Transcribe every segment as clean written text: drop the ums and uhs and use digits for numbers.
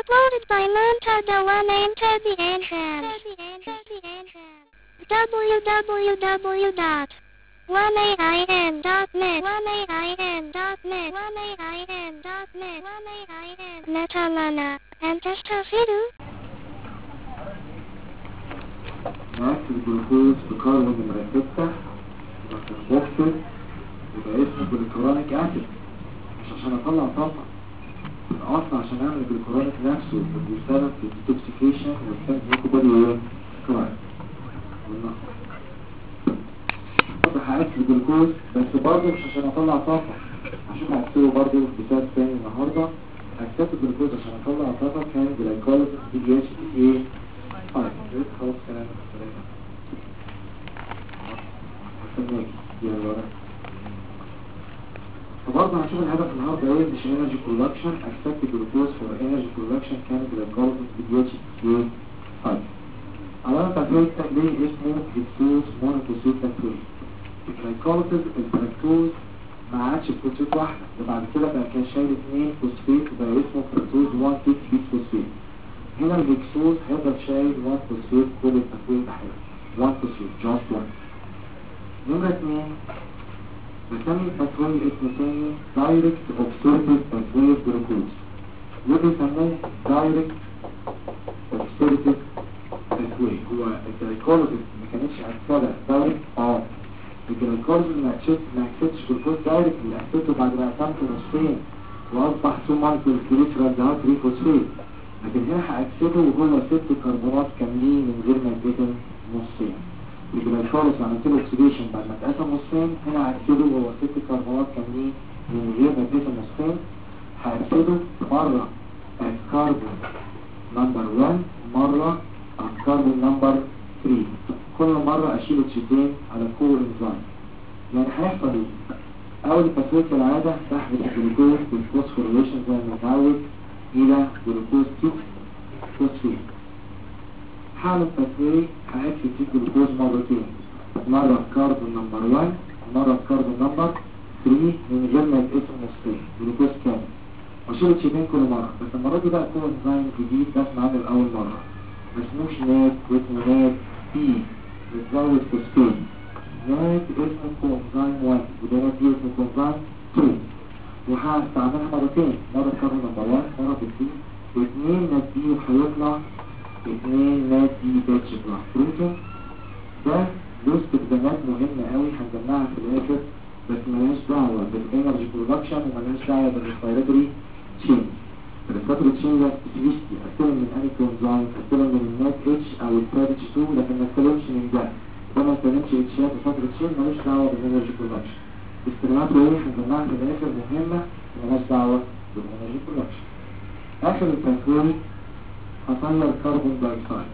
Uploaded by Montada One Enter the Entrance. www.1ain.net Metalana and Testafidu. نفس الجلوكوز بكربون نمرة 6 بوكسر يبقى اسمه جلوكورونيك اسيد مش عشان اطلع طاقة اصلا عشان اعمل الجلوكورونيك نفسه بيسبب في الديتوكسيكيشن والثاني ياخد بالي ايه كرايم طبعا هأكل الجلوكوز بس برضه مش عشان اطلع طاقة هشوف هكتبه برضه بكتاب تاني النهاردة هكتب الجلوكوز عشان اطلع طاقة كان جلايكوليز دي جي اتش تي ايه طيب خلاص كلام فبرضه هنشوف الهدف النهارده ايه مش انرجي برودكشن اكسبت جلوكوز فور انرجي برودكشن كان جلايكوليز دي جي اتش تي ايه طيب اولا تفريق تقليل اسمه هيكسوز مونوفوسفيت تفريق الجلايكوليز الفركتوز ما عادش فوسفيت واحده وبعد كده بقى كان شايل 2 فوسفيت وبقى اسمه فركتوز 1 6 فوسفيت هنا الهيكسوز هيفضل شايل 1 فوسفيت كل التفريق بحاله 1 فوسفيت جاست 1 نمرة 2 بسمي التفريق اسم تاني دايركت اوبسيرتيف تفريق جلوكوز ودي بيسموه دايركت اوبسيرتيف تفريق هو الجلايكوليز ما كانتش اكسده دايركت الجلايكوليز ما اكسدش جلوكوز دايركت اللي اكسدته بعد ما قسمته نصين واصبح ثم الجليسرال ده 3 فوسفيت لكن هنا هأكسده وهو 6 كربونات كاملين من غير ما يتقسم نصين الجلايكوليز عملت له اوكسيديشن بعد ما اتقسم نصين هنا هأكسده وهو 6 كربونات كاملين من غير ما يتقسم نصين هأكسده مرة الكربون نمبر 1 مرة الكربون نمبر 3 كل مرة اشيل اكسيدين على كور انزيم يعني هيحصل ايه؟ اول تفريق العادة بحبس الجلوكوز بالفوسفوريليشن زي ما متعود الى جلوكوز 2 فوسفيت حالة التفريق هأكسد فيه الجلوكوز مرتين مرة الكربون نمبر 1 مرة الكربون نمبر 3 من غير ما يتقسم نصين جلوكوز كامل واشيل اكسيدين كل مرة بس المرة دي بقى كور انزيم جديد بسمع عنه لأول مرة مسموش نات واسمه نات بي بتزود فوسفين نات اسمه كوانزيم 1 وده نات دي اسمه كوانزيم 2 وهستعملها مرتين مرة كربون نمبر 1 مرة بالدي واثنين نات دي وهيطلع 2 نات دي باتش بلاس بروتين ده له استخدامات مهمة قوي هنجمعها في الاخر بس ملهاش دعوة بالانرجي برودكشن وملهاش دعوة بالريسبيراتوري تشين الريسبيراتوري تشين ده سبيسيفيستي استلم من اني كوانزيم استلم من النات اتش او التاب اتش 2 لكن ما استلمش من ده ما استلمش اتشات الريسبيراتوري تشين ملوش دعوة بالانرجي برودكشن استخداماته ايه هنجمعها في الاخر مهمة ملهاش دعوة بالانرجي برودكشن اخر التفريق هطلع كربون دايوكسيد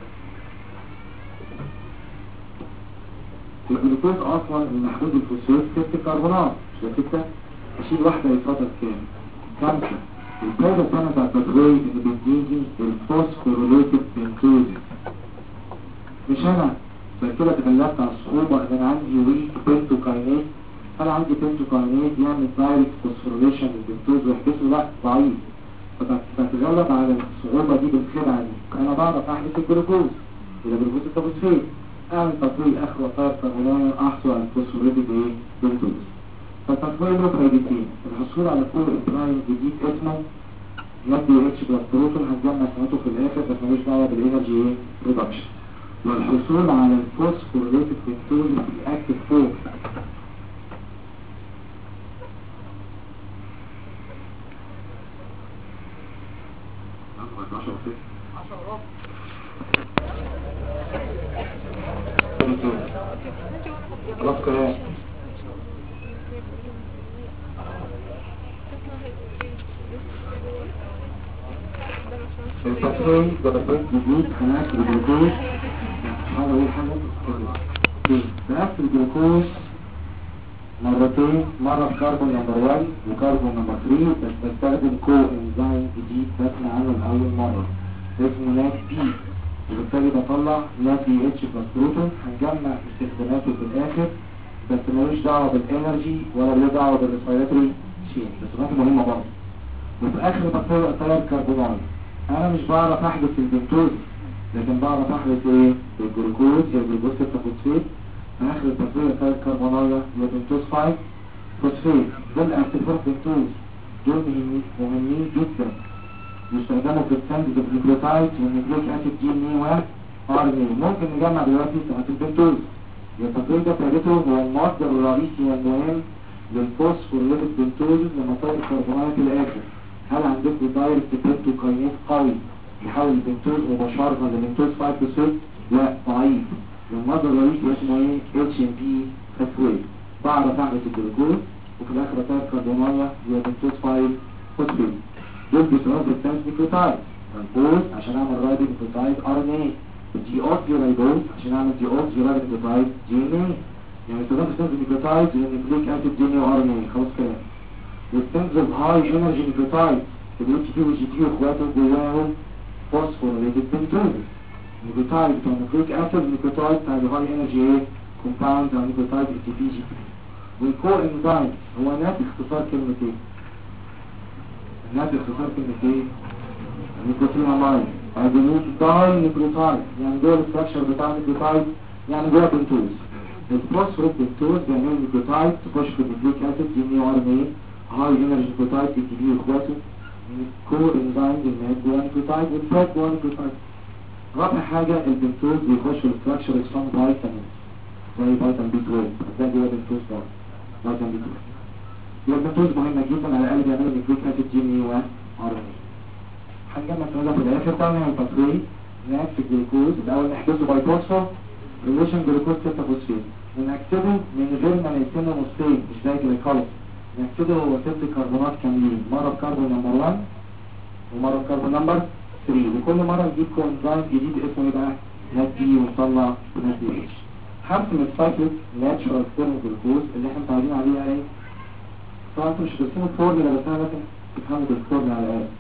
الجلوكوز اصلا المحدود الفوسفات 6 كربونات مش 6 اشيل واحدة يتفضل كام 5 الفايدة الثانية بتاع التفريق اللي بتيجي الفوسفوريليتد بنتوزيس مش انا كده اتغلبت على الصعوبة ان انا عندي ويك بنتوكاينيز هل عندي بنتوكاينيز يعمل دايركت فوسفوريليشن للبنتوز ويحبسه لا ضعيف فتتغلب على الصعوبة دي بالخدعة دي انا بعرف احدث الجلوكوز الى جلوكوز التفوسفيت اعمل تطويل اخر وطائر كربونية احصل على الفوسفوريليتد ايه بنتوز فالتطويل له فايدتين الحصول على كور انتراين جديد اسمه نادي اتش بلس بروتون هنجمع سمته في الاخر بس ملوش دعوه بالانرجي ايه برودكشن والحصول على الفوسفوريليتد بنتوز في الاكتف فورم خلاص كده التفريق ده بسيط جديد هناك الجلوكوز هذا هو حاجة بنفس الجلوكوز مرتين مرة بكربون نمبر 1 وكربون نمبر 3 بس بستخدم كو انزيم جديد بسمع عنه لأول مرة اسمه نات بي وبالتالي بطلع نات بي اتش بلس بروتون هنجمع استخداماته في الآخر بس ملوش دعوة بالانرجي ولا له دعوة بالريسبيراتوري تشين بس مهمة برضه وفي آخر بطلع 3 كربونات انا مش بعرف احدث البنتوز، لكن بعرف احدث ايه؟ الجلوكوز يا جلوكوز 6 فوسفيت في اخر التفريغ بتاع الكربونايه يا بنتوز 5 فوسفيت. دول اكتيفات بنتوز، دول مهمين جدا، يستخدموا في السنتز اوف نيوكليوتايد والنيوكليك اسيد دي ان اي و ار ان اي. ممكن نجمع دلوقتي سمات البنتوز. التفريغ ده فائدته هو المصدر الرئيسي والمهم للفوسفوريليتد بنتوز لما طير الكربونات الاخر. هل عندكم دايركت بنتوكاينيز قوي يحول البنتوز مباشره لبنتوز 5 فوسفيت؟ لا، ضعيف. المصدر الرئيسي اسمه ايه؟ اتش ام بي باثوي. بعرف احدث الجلوكوز وفي الاخر اطير الكربونايه لبنتوز 5 فوسفيت. دول بيسموهم في التانس نيوكليوتايد. ريبوز عشان اعمل رايبو نيوكليوتايد ار ان اي، دي اوكسي ريبوز عشان اعمل دي اوكسي رايبو نيوكليوتايد دي ان اي. يعني استخدام في التانس نيوكليوتايد والنيوكليك اسيد دي ان اي وار ان اي. خلاص كده. والتانس اوف هاي انرجي نيوكليوتايد الاتش بي والجي بي واخواته جواهم فوسفوريليتد بنتوز. نيوكليوتايد بتاع النيوكليك اسيد نيوكليوتايد بتاع الهاي انرجي ايه؟ كومباوند او نيوكليوتايد اي تي بي جي بي. والكو انزايم هو ناتج اختصار كلمه ايه؟ ناتج اختصار كلمه ايه؟ نيكوتينامايد. ادينيك داي نيكليوتايد، يعني جوه الاستراكشر بتاع النيكليوتايد، يعني جوه بنتوز. الفوسفوريد بنتوز بيعملوا نيكليوتايد تخش في النيوكليك اسيد دي ان اي وار ان اي، هاي انرجي نيكليوتايد اي تي بي واخواته، كو انزايم اللي جوه النيكليوتايد والفات جوه النيكليوتايد. رابع حاجه البنتوز بيخش في الاستراكشر اسمه فيتامين زي فيتامين بي 12، ده جوه البنتوز برضه فيتامين بي 12. يبقى البنتوز مهمه جدا على الاقل بيعملوا نيوكليك اسيد دي ان اي وار ان اي. هنجمع الكلام في الاخر طبعا هي التطوير نفس الجلوكوز الاول نحدثه باي فوسفور ريليشن جلوكوز 6 فوسفين ونكتبه من غير ما نقسمه نصين مش زي الجليكوز. نكتبه هو 6 كربونات كاملين، مره بكربون نمبر 1 ومره بكربون نمبر 3، وكل مره نجيب كونزايم جديد اسمه ايه بقى؟ نات بي، ونطلع نات بي اتش. هرسم السايكليك ناتشورال فورم جلوكوز اللي احنا متعودين عليها ايه؟ طبعا انتوا مش هترسموا الفورمولا بس انا لازم تفهموا بالفورمولا على الاقل.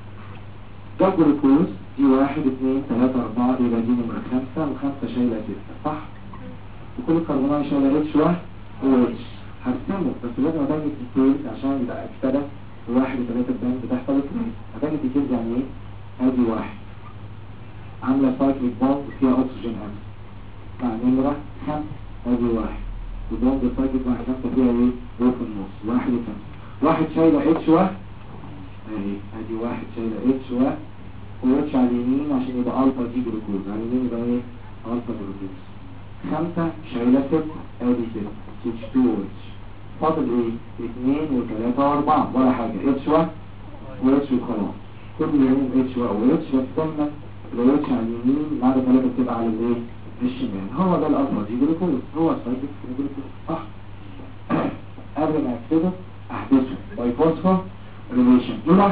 ده جلوكوز دي 1 2 3 4 يبقى دي نمرة 5 و5 شايلة 6 صح؟ وكل كربونات شايلة اتش واحد و اتش. هرسمه بس لازم ابين الديتيلز عشان يبقى اكتبه 1 و3 البنك بتحصل ازاي؟ ابين الديتيلز يعني ايه؟ ادي 1 عاملة سايكليك بوند فيها اكسجين امس مع نمرة 5 ادي 1 وبوند سايكليك مع 5 فيها ايه؟ رو في النص 1 و5. 1 شايلة اتش واحد اهي ادي 1 شايلة اتش واحد واتش على اليمين عشان يبقى الفا دي جلوكوز، على اليمين يبقى ايه؟ الفا جلوكوز. 5 شايلة 6 ادي 6 اتش 2 اتش. فاضل ايه؟ 2 و3 و4 ولا حاجة، اتش واحد واتش وخلاص. كل يوم اتش واحد واتش بس دايما لو اتش على اليمين مع 3 بتبقى على الايه؟ الشمال. هو ده الالفا دي جلوكوز، هو السايكليك جلوكوز صح؟ قبل ما اكتبه احدثه باي فوسفور ريليشن ايه؟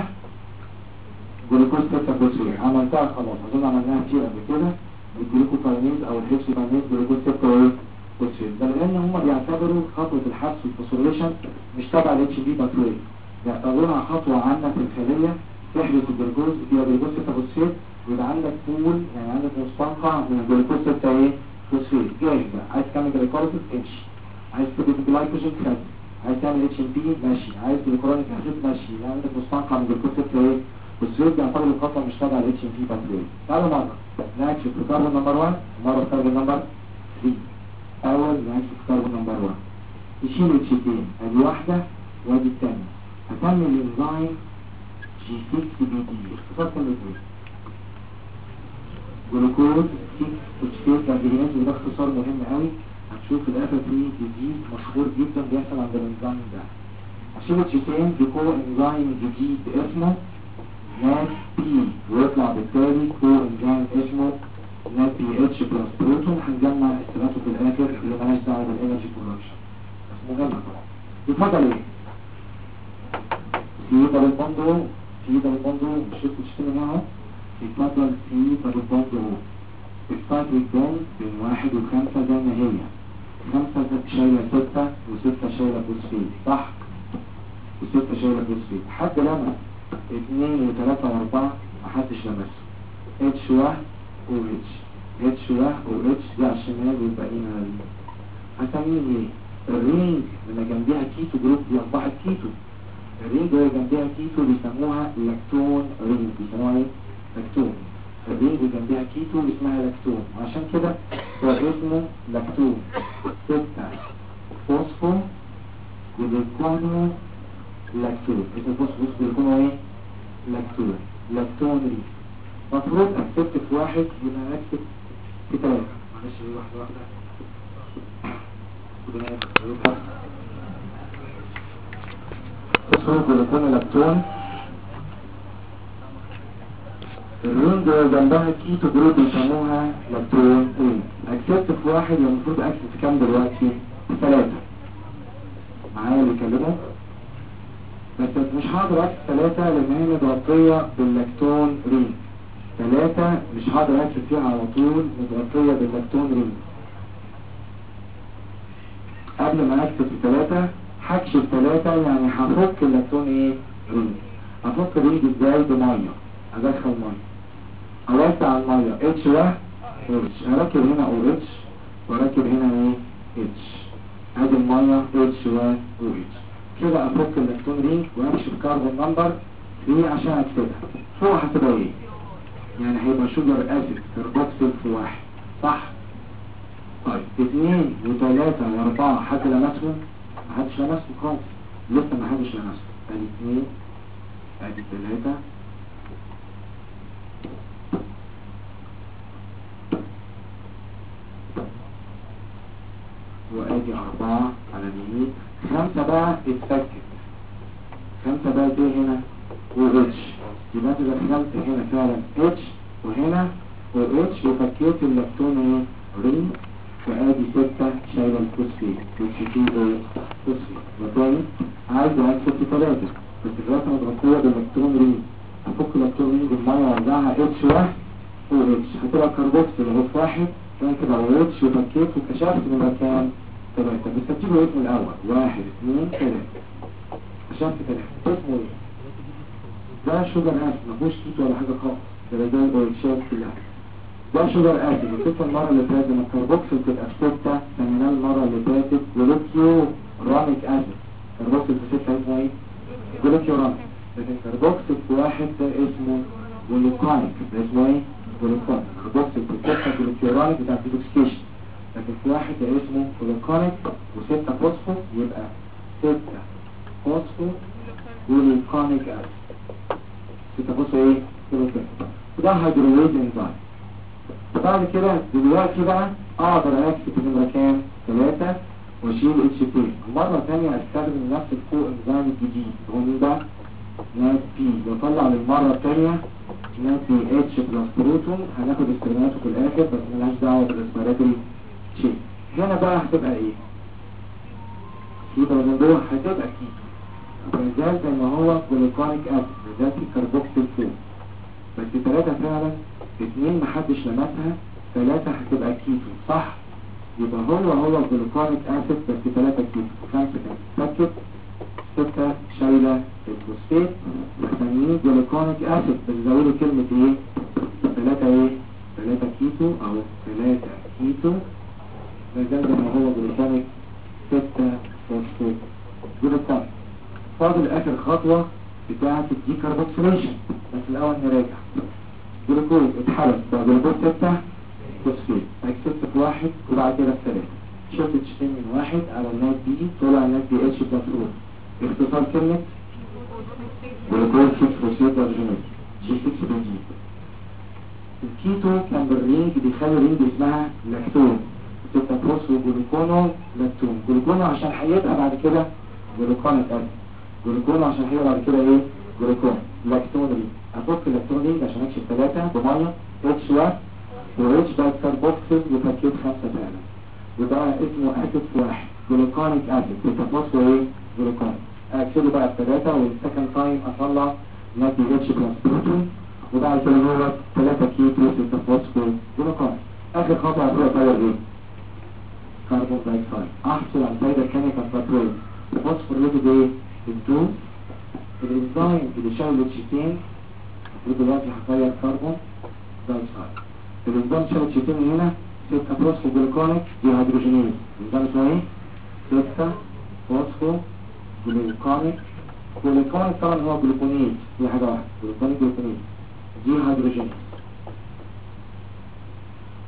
جلوكوز 6 فوسفيت عملتها خلاص، اظن عملناها كتير قبل كده. الجلوكوكاينيز او الهيكسوكاينيز جلوكوز 6 فوسفيت ده لان هم بيعتبروا خطوه الحبس والفوسفوريليشن مش تبع الاتش بي باثوي، بيعتبروها خطوه عامه في الخليه تحدث الجلوكوز فيها جلوكوز 6 فوسفيت ويبقى عندك بول، يعني عندك مستنقع من الجلوكوز 6 ايه؟ فوسفيت جاهز بقى. عايز تعمل جليكوليسيس امشي، عايز تكتب جلايكوجين خد، عايز تعمل اتش ام بي ماشي، عايز جلوكورونيك اسيد ماشي، يعني عندك مستنقع من الجلوكوز 6 ايه؟ والسويد بيعتبر الخطوة مش تابعة ال HMP باثوي. تعالوا مرة نكشف في كاربون نمبر 1 ومرة في كاربون نمبر 3. أول نكشف في كاربون نمبر 1 يشيل اتشتين، ادي واحدة وادي الثانية. هكمل الانزيم G6PD اختصار كلمة ايه؟ جلوكوز 6 كاربونات، وده اختصار مهم قوي. هتشوف في الآخر في جديد مشهور جدا بيحصل عند الانزيم ده. هشيل اتشتين بقوة انزيم جديد اسمه نات بي ويطلع بالتالي كو انزيم اسمه نات بي اتش بلس بروتون. هنجمع استراته في الاخر اللي مالهاش دعوه بالانرجي برودكشن بس مهمه طبعا. يتفضل ايه؟ سي دبل بوندو، سي دبل بوندو مش شفتوا تشتري معاها؟ يتفضل سي دبل بوندو. السايكليك بوند بين 1 و5 زي ما هي، 5 شايله 6 و6 شايله فوسفيت صح؟ و6 شايله فوسفيت حد لما 2 و3 و4 محدش لمسه. اتش واحد و اتش، اتش واحد و اتش دي على الشمال والباقيين على اليمين. هسميه ايه؟ الرينج اللي جنبيها كيتو جروب دي اصبحت كيتو. الرينج اللي جنبيها كيتو بيسموها لاكتون رينج، بيسموها ايه؟ كيتو اسمها لاكتون، وعشان كده هو اسمه لاكتون. 6 فوسفو جلوكونو لاكتون. اسمه فوسفو جلوكونو ايه؟ لاكتون. لاكتون ري مفروض اكتبت في واحد يبقى اكتب في 3. معلش دي واحدة فوسفو جلوكونو لاكتون. الرينج جنبها كيتو جروب بيسموها لاكتون رينج. اكتبت في واحد المفروض اكتب في كام دلوقتي؟ 3. معايا اللي يكلمه؟ بس مش هقدر اكتب 3 لان هي متغطية باللاكتون رينج. 3 مش هقدر اكتب فيها على طول، متغطية باللاكتون رينج. قبل ما اكتب 3 هكشف 3 يعني هفك اللاكتون ايه؟ رينج. هفك الرينج ازاي؟ بمية. ادخل مية، اوسع المية اتش و اتش، اركب هنا او اتش واركب هنا ايه؟ اتش. ادي المية اتش و اتش. كده افك اللاكتون رينج وامشي بكاربون نمبر 3 عشان اكتبها. فوق هتبقى ايه؟ يعني هيبقى شوجر اسيد كربوكسيل في 1 صح؟ طيب 2 و3 و4 حد لمسهم؟ محدش لمسهم خالص، لسه محدش لمسهم. ادي 2 ادي 3 وادي 4 على اليمين. 5 بقى اتفكت. 5 بقى دي هنا و اتش، يبقى انت دخلت هنا فعلا اتش وهنا و اتش وفكيت اللاكتون ايه؟ رينج. وادي 6 شايله الفوسفيت اتش تي ايه؟ فوسفيت. وتاني عايز اكتب 3 بس دلوقتي متغطيه باللاكتون رينج. هفك اللاكتون رينج بالميه واوزعها اتش و اتش، هتبقى كربوكسيل اهو في 1 كده و اتش وفكيت وكشفت من مكان 3. بس هتجيبوا اسم الاول 1 2 3 عشان 3 اسمه ايه؟ ده شوجر اسيد مفيهوش كيتو ولا حاجه خالص، ده زي البولشات كلها. ده شوجر اسيد. وقلت المره اللي فاتت لما الكربوكسيل تبقى في 6 سميناه المره اللي فاتت جلوكيو راميك اسيد. كربوكسيل في 6 اسمه ايه؟ جلوكيو راميك. لكن كربوكسيل في 1 ده اسمه جلوكونيك. ده اسمه ايه؟ جلوكونيك. كربوكسيل في 6 جلوكيو راميك بتاع الديتوكسيكيشن، لكن في 1 ده اسمه جلوكونيك و6 فوسفو، يبقى 6 فوسفو جلوكونيك اسيد. 6 فوسفو ايه؟ جلوكونيك. وده هيدروليز انزيم. بعد كده دلوقتي بقى اقدر اكتب نمرة كام؟ 3 واشيل اتش تي. مرة ثانية استخدم نفس الكو انزيم الجديد هو مين بقى؟ نات بي. واطلع للمرة الثانية نات بي اتش بلس بروتون. هناخد استخداماته في الاخر بس ملهاش دعوة بالريسبيراتوري تشين. هنا بقى هتبقى ايه؟ كيتو من دول هتبقى كيتو. مازال زي ما هو جلوكونيك اسيد، مازال في كربوكسيل فوق، بس 3 فعلا 2 محدش لمسها. 3 هتبقى كيتو صح؟ يبقى هو جلوكونيك اسيد بس 3 كيتو. 5 كانت فكت، 6 شايله الفوسفيت بسميه جلوكونيك اسيد بس زودوا كلمه ايه؟ 3 ايه؟ 3 كيتو او 3 كيتو. مازال زي ما هو جلوكونيك 6 فوسفيت جلوكونيك. فاضل اخر خطوه بتاعه الديكربوكسيليشن، بس الاول نراجع. جلوكوز اتحرق بقى جلوكوز 6 فوسفيت، اكسبت في 1 وبعد كده في 3. شلت اتشتين من 1 على النات بي، طلع النات بي اتش بلس او. اختصار كلمة جلوكوز 6 فوسفيت ارجينيت جي 6 بنزين. الكيتو كان بالرينج بيخلي رينج اسمها لاكتون. 6 فوسفو جلوكونو لاكتون. جلوكونو عشان هيبقى بعد كده جلوكونيك اسيد. جلوكونو عشان هيبقى بعد كده ايه؟ جلوكون. لاكتون رينج. افك اللاكتون رينج عشان اكشف 3 بميه اتش واتش بقى كربوكسيل وفكيت 5 فعلا. وده اسمه اسيد في 1 جلوكونيك اسيد. بتفصله ايه؟ جلوكونيك. اكسده بقى في 3 والسكند تايم اطلع ناتي اتش بلس بروتون. وبعد كده هو 3 كيتو 6 فوسفور جلوكونيك. اخر خطوه هتبقى طيب ايه؟ كربون دايوكسيد. احصل على الفايده الكيميكال فاتوريت فوسفوريليتد ايه؟ انتو الانزيم اللي شايل الشيتين. ودلوقتي هغير كربون دايوكسيد. الانزيم شايل الشيتين من هنا 6 فوسفو جلوكونيك دي هيدروجينيز. الانزيم اسمه ايه؟ 6 فوسفو جلوكونيك. جلوكونيك طبعا هو جلوكونيز، دي حاجه واحده. جلوكونيك دي هيدروجينيز.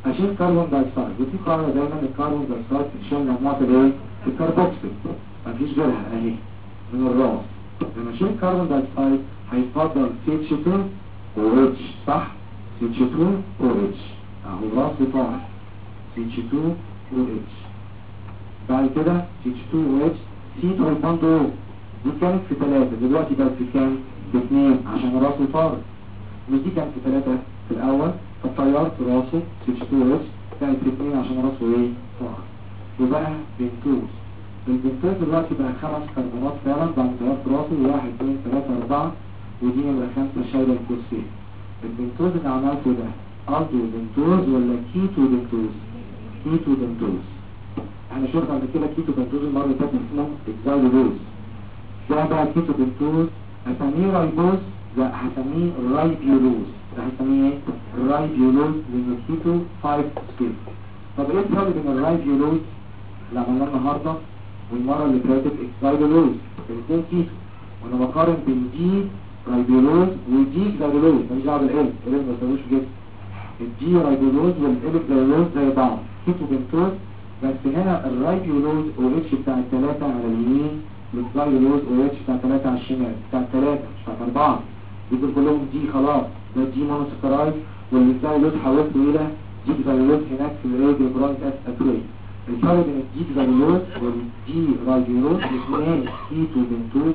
هشيل كربون دايوكسيد، ودي قاعدة دايما الكربون دايوكسيد تشيل مجموعة الايه؟ الكربوكسيل، مفيش غيرها اهي من الراس. لما اشيل كربون دايوكسيد هيتفضل CH2 OH، صح؟ CH2 OH اهو الراس بتاعي CH2 OH. بعد كده CH2 OH C تربان دول، دي كانت في 3 دلوقتي بقت في كام؟ في 2 عشان راسه طارق. مش دي كانت في 3 في الاول، فطيرت راسه CH2 OH كانت في 2 عشان راسه ايه؟ طارق. وبقى بنتوز. البنتوز دلوقتي بقى 5 كربونات فعلا بعد طيرت راسه، 1 2 3 4، ودي نمرة 5 شايله الفوسفين. البنتوز اللي عملته ده الدو بنتوز ولا كيتو بنتوز؟ كيتو بنتوز. احنا شفنا قبل كده كيتو بنتوز المره اللي فاتت اسمه اكزايلوز. ده بقى كيتو بنتوز هسميه رايبوز، لا هسميه رايبيولوز. ده هسميه ايه؟ رايبيولوز لانه كيتو 5 سكيل. طب ايه الفرق بين الرايبيولوز اللي عملناه النهارده والمره اللي فاتت اكزايلوز؟ الاثنين كيتو، وانا بقارن بين دي رايبيولوز ودي اكزايلوز، ماليش دعوه بالعلم، العلم ما يساويش جدا. الدي رايبيولوز والاكزايلوز زي بعض كيتو بنتوز، بس هنا الرايبيولوز او اتش بتاع الثلاثة على اليمين والرايبيولوز او اتش بتاع الثلاثة على الشمال، بتاع الثلاثة مش بتاع 4. دول كلهم دي خلاص، ده دي مونوسكرايد، والزايلوز حولته الى دي زايلوز هناك في الريديوبرونيك اسيد. الفرق بين الدي زايلوز والدي رايبيولوز الاثنين كيتو بنتوز،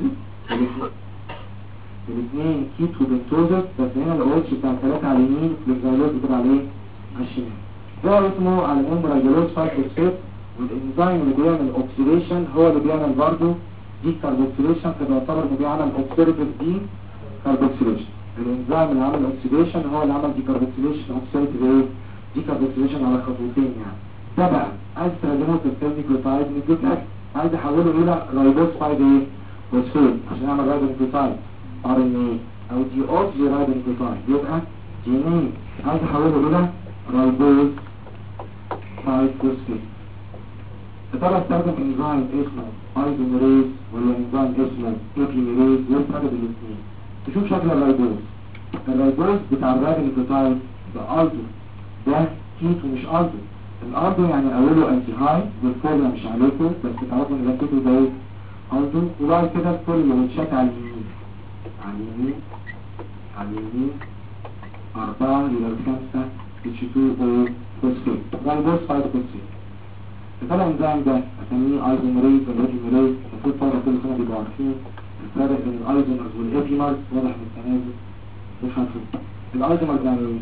الاثنين كيتو بنتوز، بس هنا الاو اتش بتاع الثلاثة على اليمين والزايلوز بتاع عليه على الشمال. ده اسمه على الام رايبيولوز 5-فوسفات، والانزيم اللي بيعمل اوكسيديشن هو اللي بيعمل برضه دي كاربوكسيليشن، فبيعتبر انه بيعمل اوكسيديتيف دي كاربوكسيليشن. الانزيم اللي عمل اوكسيديشن هو اللي عمل دي كاربوكسيليشن، اوكسيديتيف ايه؟ دي كاربوكسيليشن على خطوتين يعني. ده بقى عايز تستخدمه في النيوكليوتايد نيوكليوتايد، عايز احوله الى رايبوز 5 ايه؟ فوسفات عشان اعمل رايبونيوكليوتايد ار ان ايه او دي اوكسي رايبونيوكليوتايد، يبقى دي ان ايه عايز احوله الى رايبوز 5 فوسفات. ترى استخدم انزيم اسمه ايزوميريز ولا انزيم اسمه ايبيميريز، والفرق بين الاثنين. تشوف شكل الرايبوز، الرايبوز بتاع الرايبونيوكليوتايد ده الدو، ده كيتو مش الدو. الالدو يعني اوله انتي هاي والفورمولا مش عليكم، بس تعرفوا ان ده كيتو ده ايه؟ الدو. وبعد كده كل اللي متشات على اليمين على اليمين على اليمين 4 إلى 5 H2O فوسفات، رايبوز 5 فوسفات. الفرق الانزيم ده اسميه ايزوميريز ولا ايبيميريز، المفروض طبعا كل سنه بيبقوا عارفين الفرق بين الايزومرز والايبيمرز، واضح من التنازل مش عارفين. الايزومرز يعني ايه؟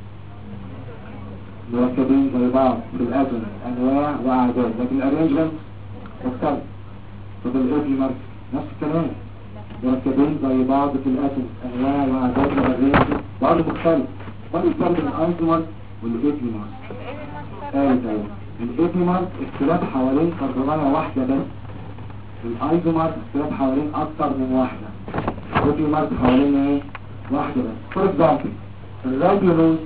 مركبين زي بعض في الاتوم انواع واعداد، لكن الارينجمنت مختلف. طب الايبيمرز نفس الكلام، مركبين زي بعض في الاتوم انواع واعداد والارينجمنت برضه مختلف. ما الفرق بين الايزومرز والايبيمرز؟ ايوه الايبيمر اختلاف حوالين كربونايه واحده بس، الايزومر اختلاف حوالين اكتر من واحده، الايبيمر حوالين ايه؟ واحده بس. فور اكزامبل الرايبيولوز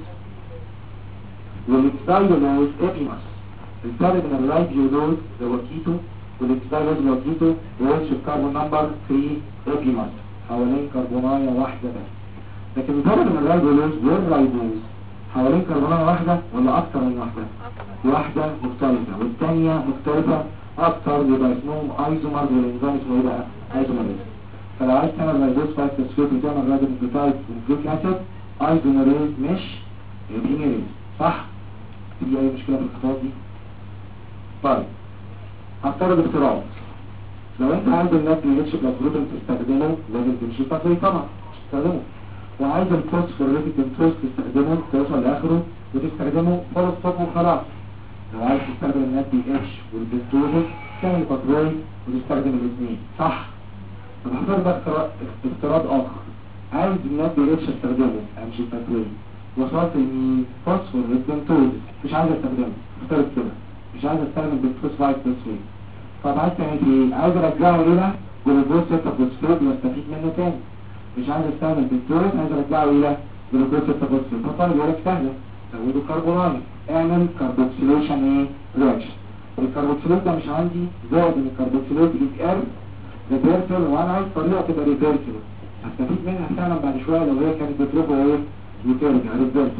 والاكسايلوز ايبيمرز، الفرق بين الرايبيولوز اللي هو كيتو والاكسايلوز اللي هو كيتو واتش الكربون نمبر 3 ايبيمرز حوالين كربونايه واحده بس. لكن الفرق بين الرايبيولوز والرايبوز حوالين كربونايه واحده ولا اكتر من واحده؟ واحدة مختلفة والثانية مختلفة أكتر، يبقى اسمهم ايزومر، والانزيم اسمه ايه بقى؟ ايزومريز. فلو عايز تعمل رايبوز 5 فوسفات وتعمل رايبونيوكليوتايد ونيوكليك اسيد ايزومريز مش ايبيميريز، صح؟ في أي مشكلة في الخطوات دي؟ طيب هفترض افتراض، لو أنت عايز النات بي اتش بلس بروتين تستخدمه لازم تمشي فترة طبعا تستخدمه، وعايز الفوسفوريتيك بنتوز تستخدمه توصل لآخره وتستخدمه فول ستوب وخلاص. لو عايز تستخدم النات بي اتش والبنتوز تعمل باتروي وتستخدم الاثنين، صح؟ طب هفترض بقى افتراض آخر، عايز النات بي اتش استخدمه امشي باتروي، وصلت للفوسفوريتيك بنتوز مش عايز استخدمه، افترض كده مش عايز استخدم بنتوز 5 فوسفات. طب عايز تعمل ايه؟ عايز ارجعه الى جلوكوز 6 فوسفات واستفيد منه تاني. مش عايز استخدم بنتوز، عايز ارجعه الى جلوكوز 6 فوسفات. فطالب يقول لك سهله، زودوا كربونايه، اعمل كاربوكسيليشن ايه؟ رياكشن. الكربوكسيليت ده مش عندي، زائد ان الكربوكسيليت يتقل ريفيرسل، وانا عايز طريقه تبقى ريفيرسل هستفيد منها فعلا بعد شويه لو هي كانت بتروح ايه؟ وترجع ريفيرسل.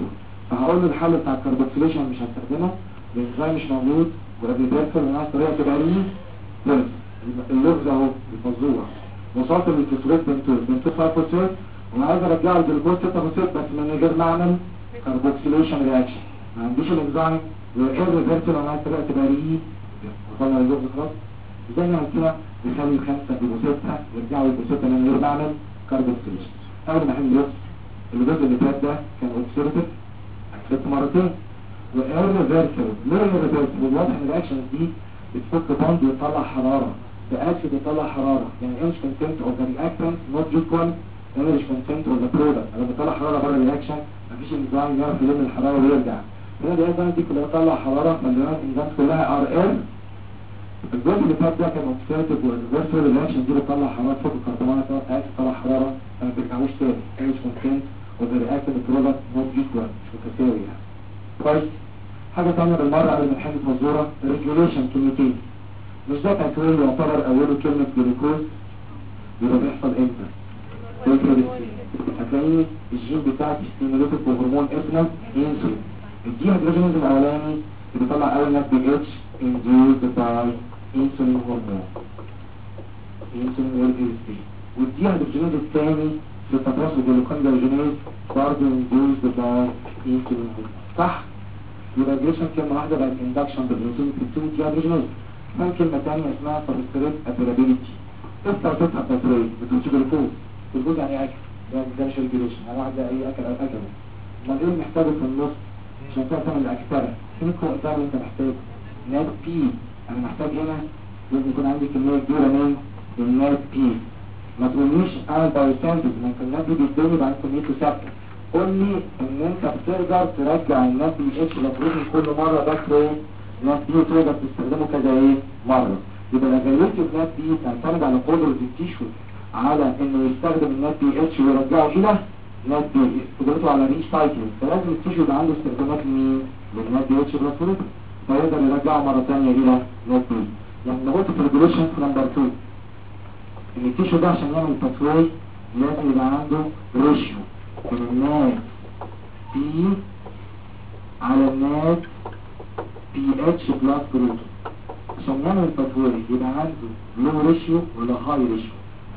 فهقول له الحل بتاع الكاربوكسيليشن مش هستخدمه، الانزيم مش موجود، والريفيرسال من الطريقه تبقى ليه بس اللغز اهو الفزوره. وصلت للفوسفات بنتوز 5 وعايز ارجعه الجلوكوز 6 بس من غير ما اعمل كاربوكسيليشن رياكشن، ما عنديش الانزيم والريفيرسال من الطريقه تبقى ليه. وصلنا للغز خلاص. ازاي نعمل كده؟ نخلي الخمسه يبقوا 6 يرجعوا يبقوا 6 من غير ما اعمل كاربوكسيليشن. اول ما احل الجزء اللي فات ده كان اوكسيديتيف اكسبت مرتين، والريفيرسال ليه الريفيرسال؟ الواضح ان الاكشنز دي بتفك بوند وتطلع حراره، اكسد يطلع حراره، يعني انش كونتنت اوف ذا رياكتنت نوت ايكوال انرجي كونتنت اوف ذا برودكت. انا بطلع حراره بره الرياكشن مفيش انزيم يعرف يلم الحراره ويرجع، هنا الانزيم دي كلها بتطلع حراره، فالانزيم كلها ار ال. الجزء اللي فات ده كان اوكسيديتيف والريفيرسال الاكشن دي بتطلع حراره فوق الكربونات بتاعتها تطلع حراره فما بترجعوش تاني انرجي كونتنت اوف ذا رياكتنت برودكت نوت ايكوال مش متساوي يعني. كويس. حاجه ثانيه بالمره قبل ما نحل الفزوره، ريجوليشن كلمتين. مش ده تكوين يعتبر اوله كلمه جلوكوز، يبقى بيحصل امتى؟ هتلاقيني الجين بتاعتي ستيموليتد بهرمون اسمه انسولين. الدي هيدروجينيز الاولاني اللي بيطلع اول نات بي اتش انديوزد باي انسولين هرمون، انسولين والجلوكوز. والدي هيدروجينيز الثاني في التفاصيل الجلوكون جلوكونيز برضه انديوزد باي انسولين هرمون. صح؟ يبقى الجلوكون كلمه واحده بقت اندكشن بالانسولين في الدي هيدروجينيز. كمان كلمة تانية اسمها سبستريت افيلابيلتي. تفتح تفتح باتري بتمشي بالفوز. الفوز يعني اكل، ده مش ريجوليشن، يعني واحد اي اكل او اكله. امال ايه اللي محتاجه في النص عشان تعمل الاكتره؟ فين الكوانتم اللي انت محتاجه؟ نات بي. انا محتاج هنا لازم يكون عندي كميه كبيره من النات بي. ما تقوليش انا بايوسينثيز ممكن النات بي بيدوني بعد كميته ثابته. قول لي ان انت بتقدر ترجع النات بي اتش لبروتين كل مره باتري النات بي تقدر تستخدمه كذا ايه مرة. يبقى الافيلابيلتي اوف نات بي تعتمد على قدرة التيشو على انه يستخدم النات بي اتش ويرجعه الى نات بي، قدرته على ري سايكلينج. فلازم التيشو يبقى عنده استخدامات لمين؟ للنات بي اتش بلس فيقدر يرجعه مرة ثانية الى نات بي. يعني نقطة في الريجوليشن في نمبر 2 ان التيشو ده عشان يعمل تسوية لازم يبقى عنده ريشيو من النات بي على النات بي اتش بلس بروتون. عشان يعمل التطوير يبقى عنده لو ريشيو ولا هاي ريشيو؟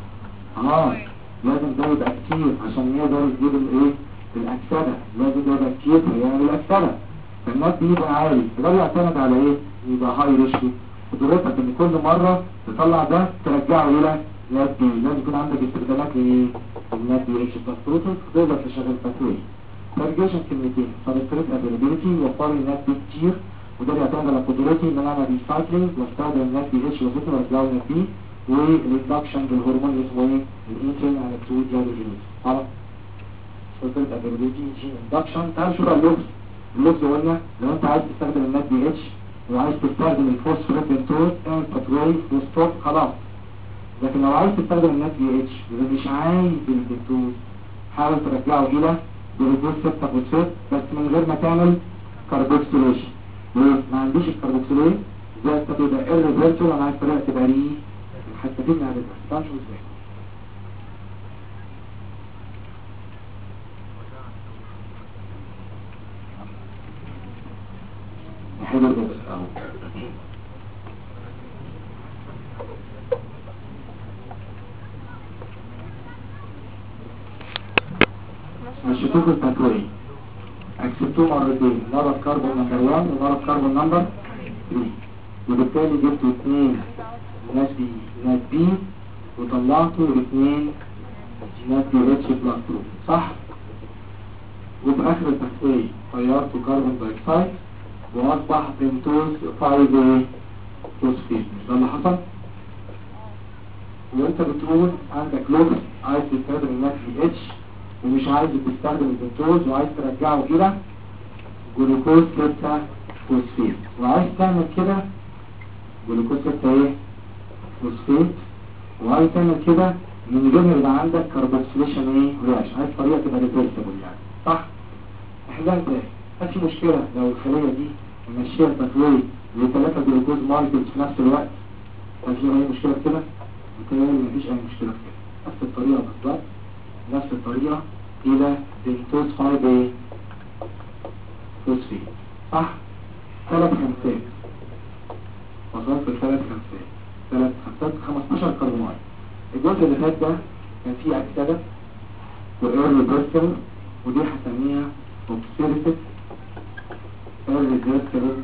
لازم ده يبقى كتير عشان يقدر يجيب الايه؟ الاكسده. لازم ده يبقى كتير فيعمل الاكسده. فالنات دي يبقى عالي، فده يعتمد على ايه؟ يبقى هاي ريشيو. قدرتك ان كل مره تطلع ده ترجعه الى نات بي. لازم يكون عندك استخدامات لايه؟ النات بي اتش بلس بروتون تقدر تشغل التطوير. فرجيشن كلمتين، سبستريت افيلابيلتي وفر النات بي كتير، وده بيعتمد على قدرتي ان انا اعمل ريسايكلينج واستخدم النات بي اتش وزيته وارجعه النات بي، وريدكشن بالهرمون اللي اسمه ايه؟ الانسولين على التويد جلوكوز. خلاص. سبستريت افيلابيلتي جين اندكشن. تعال شوف اللغز. اللغز قلنا لو انت عايز تستخدم النات بي اتش وعايز تستخدم الفوسفوريت بنتوز اعمل تطوير وستوب خلاص. لكن لو عايز تستخدم النات بي اتش واذا مش عايز البنتوز حاول ترجعه الى جلوكوز 6 فوسفات بس من غير ما تعمل كاربوكسيليشن. ليه؟ ما عنديش الكاربوكسيليز زي التطوير ده الريفيرسال. انا عايز طريقه تبقى ليه هستفيد من هذا. تعالوا نشوف ازاي. نحل الجزء اهو. الشطوط التكوين اكسبتوه مرتين، مرة كربون نمبر 1 ومرة كربون نمبر 3، وبالتالي جبت 2 نات بي وطلعته 2 نات بي اتش بلس 2 صح؟ وفي اخر التكوين غيرته كربون دايوكسيد واصبح بنتوز 5 فوسفيت. مش ده اللي حصل؟ وانت بتقول عندك لوكس عايز تستخدم النات بي اتش ومش عايز تستخدم البنتوز وعايز ترجعه الى جلوكوز 6 فوسفيت، وعايز تعمل كده جلوكوز 6 ايه؟ فوسفيت، وعايز تعمل كده من غير ما يبقى عندك كاربوكسيليشن ايه؟ رياش. عايز طريقه تبقى ريفرسبل يعني صح؟ احنا ازاي؟ هل في مشكله لو الخليه دي ماشيه تطوير ل3 جلوكوز مولكيولز في نفس الوقت؟ هل في اي مشكله كده؟ بالتالي مفيش اي مشكله كده. نفس الطريقه بالظبط، نفس الطريقه الى بنتوز 5 ايه؟ صح؟ 3 خمسات وصلت ل3 خمسات 3 خمسات 15 كربونات. الجزء اللي فات ده كان فيه اكسده والريفرسبل، ودي هسميها اوكسيديتيف الريفرسبل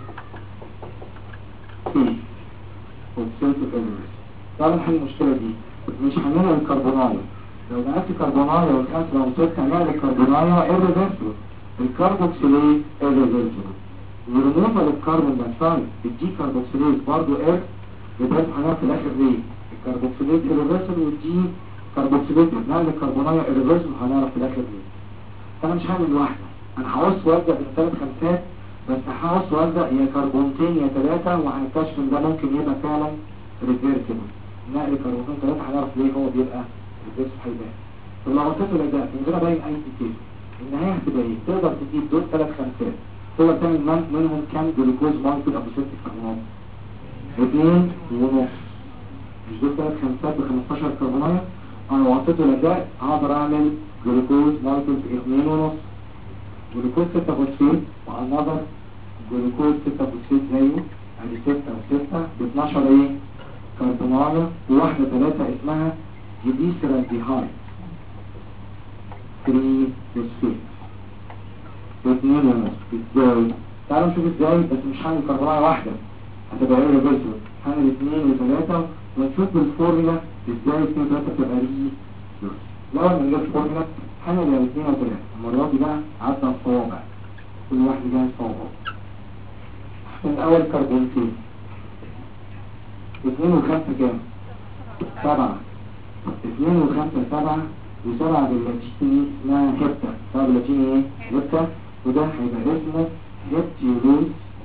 فيه اوكسيديتيف الريفرسبل. تعالوا نحل المشكله دي. مش هنلاقي الكربونايه، لو نقلت كربونايه والخمسه لو وصلت هنلاقي الكربونايه الريفرسبل، الكربوكسيليز الريفرسبل، وريموفال الكربون دايوكسيد الدي كربوكسيليز برضه ريفرس هنلاقي في الاخر ليه الكربوكسيليز الريفرسبل والدي كربوكسيليز نقل الكربونايه الريفرسبل هنعرف في الاخر ليه. انا مش هعمل واحده، انا هقص وابدا بال3 خمسات بس، هقص وابدا يا كربونتين يا 3 وهنكتشف ان ده ممكن يبقى فعلا ريفرسبل. نقل كربونتين 3 هنعرف ليه هو بيبقى ريفرسبل هيبان. طب لو بصيت لده من غير باين اي كتير النهايه هتبقى ايه؟ تقدر تجيب دول 3 خمسات تقدر تعمل منهم كام جلوكوز مولكيول ابوسيتيك كربونات؟ 2.5. مش دول 3 خمسات ب15 كربونايه؟ انا لو حطيته لده هقدر اعمل جلوكوز مولكيول 2.5. جلوكوز 6 فوسفيت وانذر جلوكوز 6 فوسفيت زيه ادي 6 و6 ب 12 ايه؟ كربونايه وواحده 3 اسمها جليسيرالديهايد 3 فوسفيت 2.5. ازاي؟ تعالوا نشوف ازاي، بس مش هعمل كربونايه واحده هتبقى ايه ريفرسبل، هعمل 2 و3 ونشوف بالفورمولا ازاي 2 و3 تبقى ريفرسبل. لو من غير فورمولا هعمل 2 و3. المره دي بقى عدى الصوابع، كل واحد جاي صوابعه. من اول كربونتين 2 و5 كام؟ 7. 2 و5 7 و7 باللاتيني اسمها هيبتا. 7 باللاتيني ايه؟ هيبتا. وده هيبقى اسمه هيبتيولوز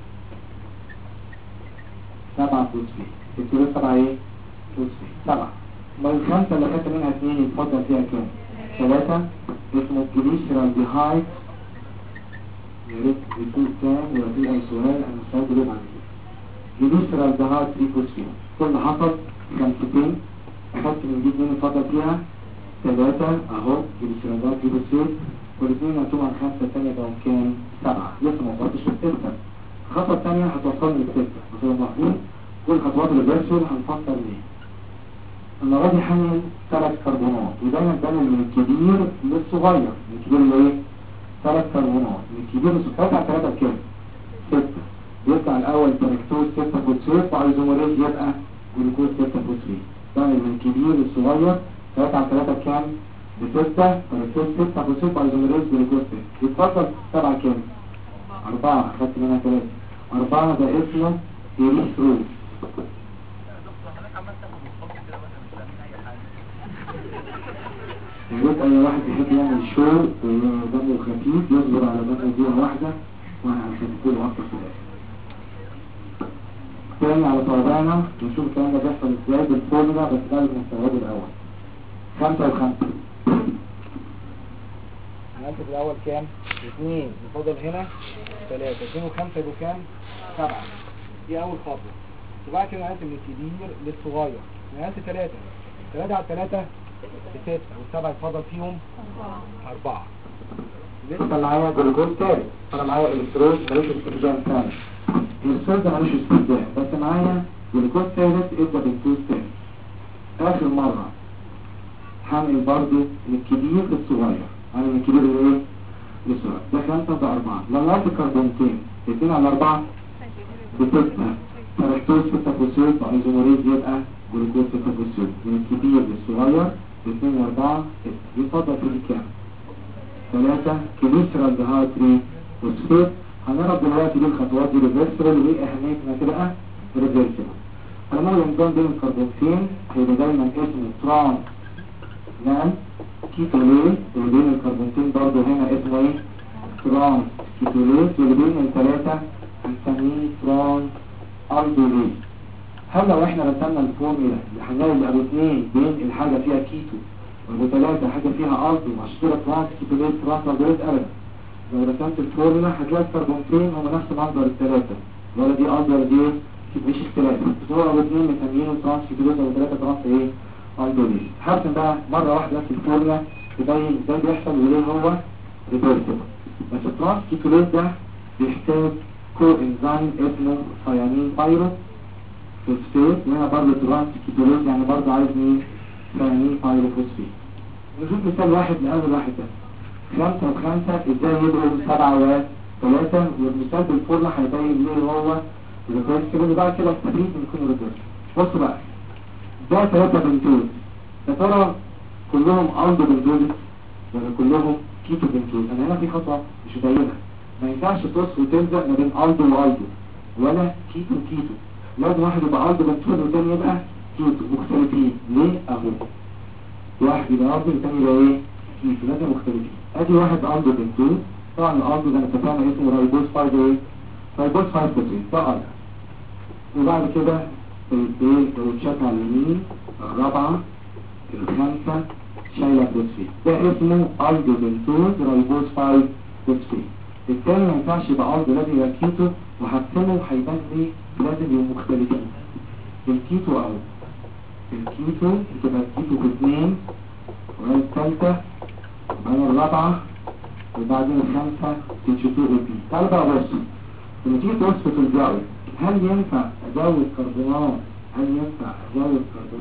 7 فوسفيت. هيبتيولوز 7 ايه؟ فوسفيت 7. ما الخمسة اللي خدت منها 2 يتفضل فيها كام؟ 3 اسمه جليسيرالديهايد. يا ريت يكون كام ولا في اي سؤال انا مش عايز اجيب عليه. جليسيرالديهايد 3 فوسفيت كل حصل خمستين اخدت من دي 2 يتفضل فيها 3 اهو جليسيرالديهايد 3 فوسفيت والاثنين مقسوم على 5 الثانيه بقوا كام؟ 7. لسه ما وصلتش لل6. الخطوه الثانيه هتوصلني ل6. بس لو ملاحظين كل خطوات الريفرسبل هنفكر ليه. المره دي هنعمل 3 كربونات ودايما بنعمل من الكبير للصغير. من الكبير لايه؟ 3 كربونات من الكبير للصغير. 3 على 3 بكام؟ 6. يطلع الاول فركتوز 6 فوسفيت وايزوميريز يبقى جلوكوز 6 فوسفيت. بعمل من الكبير للصغير 3 على 3 بكام؟ ب6. فركتوز 6 فوسفيت وايزوميريز جلوكوز 6. يتفضل 7 كام؟ 4. اخدت منها 3. 4 ده اسمه إريثروز. يا ريت اي واحد يحب يعمل شو ودمه خفيف يصبر على دمه دقيقة واحدة وانا هنخففه اكتر في الاخر. تاني على طوابعنا نشوف الكلام ده بيحصل ازاي بالفورمولا بس بعد ما نستوعبه الاول. 5 و5 عملت في الاول كام؟ 2 نفضل هنا 3. 2 و5 يبقوا كام؟ 7. دي اول خطوة. وبعد كده نقلت من الكبير للصغير نقلت 3. 3 على 3 ب6 و7 يتفضل فيهم 4. لسه معايا جلوكوز تاني. انا معايا الكترون ملوش استخدام ثاني. الكترون ده ملوش استخدام بس معايا جلوكوز ثالث ادى بالكوز تاني. اخر مرة هعمل برضو من الكبير للصغير. هعمل من الكبير لايه؟ للصغير. ده 5 ده 4. لما قلت كربونتين 2 على 4 ب6. فركتوز 6 فوسفيت وايزوميريز يبقى جلوكوز 6 فوسفيت. من الكبير للصغير 2 و4 6. يفضل في كام؟ 3 جليسيرالديهايد 3 فوسفيت. هنعرف دلوقتي دي الخطوات دي ريفرسبل وايه اهميه انها تبقى ريفرسبل. هنعمل النظام بين الكربونتين هيبقى دايما اسمه ترانس نان كيتوليز. اللي بين الكربونتين برضه هنا اسمه ايه؟ ترانس كيتوليز. واللي بين الثلاثه هنسميه ترانس الدوليز. هل لو احنا رسمنا الفورمولا اللي هنلاقي اللي ابو 2 بين الحاجه فيها كيتو وابو 3 حاجه فيها الدو عشان كده ترانس كيتوليز ترانس الدوليز ابدا. لو رسمت الفورمولا هتلاقي الكربونتين هم نفس منظر الثلاثه ولا دي الدو دي مفيش اختلاف. بس هو ابو 2 مسمينه ترانس كيتوليز وابو 3 ترانس ايه؟ الدوليز. هرسم بقى مره واحده في الفورمولا تبين ازاي بيحصل وليه هو ريفرسبل. بس الترانس كيتوليز ده بيحتاج كو انزيم اسمه ثيامين بايرو فوسفيت، وهنا برضه ترانس كيتوليز يعني برضه عايز مين؟ ثيامين بايرو فوسفيت. نشوف مثال واحد لأول واحد ده 5 و5 ازاي يضرب 7 و3، والمثال بالفورمة هيبين ليه هو ريفرسبل، وبعد كده التفريد بيكون ريفرسبل. بصوا بقى ده 3 بنتوز، يا ترى كلهم ألدو بنتوز ولا كلهم كيتو بنتوز؟ انا هنا في خطوة مش مبينها، ما ينفعش تصل وتلزق ما بين ألدو وألدو ولا كيتو كيتو، لازم واحد يبقى ألدو بنتوز والتاني يبقى كيتو، مختلفين ليه؟ اهو واحد يبقى ألدو والتاني يبقى ايه؟ كيتو، لازم مختلفين. ادي واحد ألدو بنتوز، طبعا الألدو ده اتفقنا اسمه رايبوز 5 ايه؟ رايبوز 5 بروتين ده ألدو. وبعد كده الشات على اليمين الرابعة الخامسة شايلة فوسفيت، ده اسمه ألدو بنتوز رايبوز 5 فوسفيت. التاني ما ينفعش يبقى ألدو، لازم يبقى كيتو، وهقسمه هيبان ليه لازم يبقوا مختلفين. الكيتو أهو، الكيتو بتبقى الكيتو في 2 وهي الثالثة وبعدين الرابعة وبعدين الخامسة H2O B. تعالوا بقى بصوا لما تيجي توصف الجو، هل ينفع أزود كربونات؟ هل ينفع أزود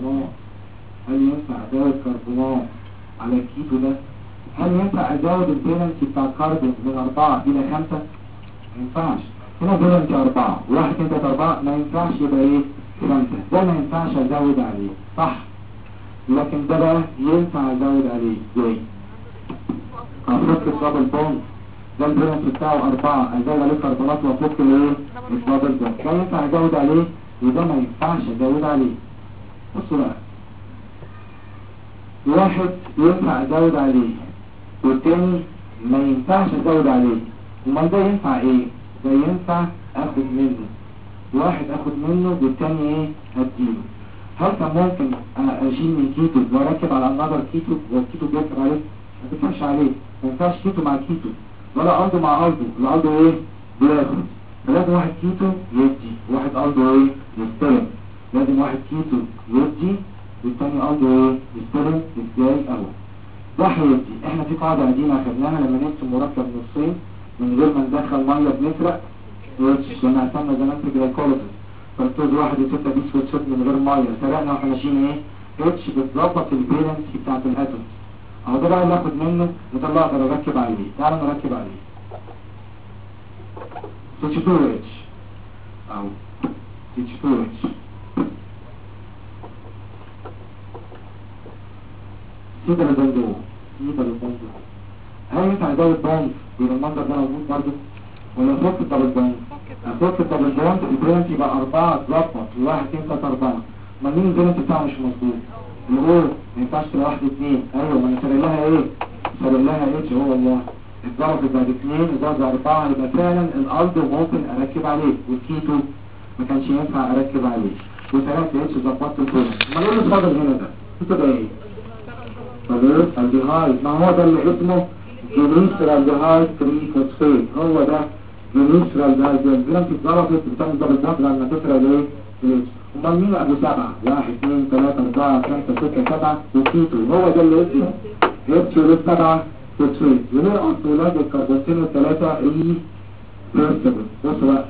كربونات على الكيتو ده؟ هل ينفع أزود الفالنسي بتاع الكربون من 4 إلى 5؟ ما ينفعش. هنا فالنسي 4 1 2 3 4، ما ينفعش يبقى ايه 5، ده ما ينفعش أزود عليه صح، لكن ده بقى ينفع أزود عليه ازاي؟ أفك الدبل بوند، ده الفالنسي بتاعه 4، أزود عليه كربونات وأفك الايه الدبل بوند، ده ينفع أزود عليه وده ما ينفعش أزود عليه. بصوا بقى واحد ينفع أزود عليه والتاني ما ينفعش أزود عليه، امال ده ينفع ايه؟ ده ينفع اخد منه، واحد اخد منه والتاني ايه هديله. هل كان ممكن اشيل من كيتو واركب على النظر كيتو والكيتو بيركب عليه؟ ما تنفعش عليه، ما ينفعش كيتو مع كيتو ولا ألدو مع ألدو، الألدو ايه بياخد، فلازم واحد كيتو يدي واحد ألدو ايه يستلم، لازم واحد كيتو يدي والتاني ألدو ايه يستلم. ازاي اهو ده هيدي. احنا في قاعدة قديمة خدناها لما نقسم مركب نصين من غير ما ندخل ميه بنسرق كنا عملنا زمان في جلايكوليسيس، فركتوز 1 و6 بيس فوسفات من غير ميه، سرقنا واحنا ماشيين ايه اتش بتظبط الفالنسي بتاعت الاتوم. اهو ده بقى ناخد منه نطلع اقدر اركب عليه. تعالوا نركب عليه H2H اهو H2H سيدة البندو هل ينفع ازود بوند يبقى المنظر ده موجود برضه ولا فوق الدبل بوند؟ فوق الدبل بوند الفالنسي يبقى 4 اتظبط 1 2 3 4، ما مين الفالنسي بتاعه مش مظبوط؟ الاو ما ينفعش تبقى 1 2. ايوه ما انا سارق لها ايه؟ سارق لها اتش هو والله اتظبط بعد 2 اتظبط 4، يبقى فعلا الالدو ممكن اركب عليه والكيتو ما كانش ينفع اركب عليه، وسرقت اتش ظبطت الفالنسي. امال ايه اللي فاضل هنا ده؟ كده ايه؟ خلاص الديهايد، ما هو ده اللي اسمه جليسرال ديهايد 3 فوسفيت، هو ده جليسرال ديهايد. الفالنسي اتظبطت بتعمل دبل بوند لما تسرق الايه؟ امال مين ابو 7 1 2 3 4 5 6 7 وكيتو، هو ده اللي اسمه اتش 7 فوسفيت. وليه اصل ولاد الكربونتين الثلاثه ريفرسبل؟ بصوا بقى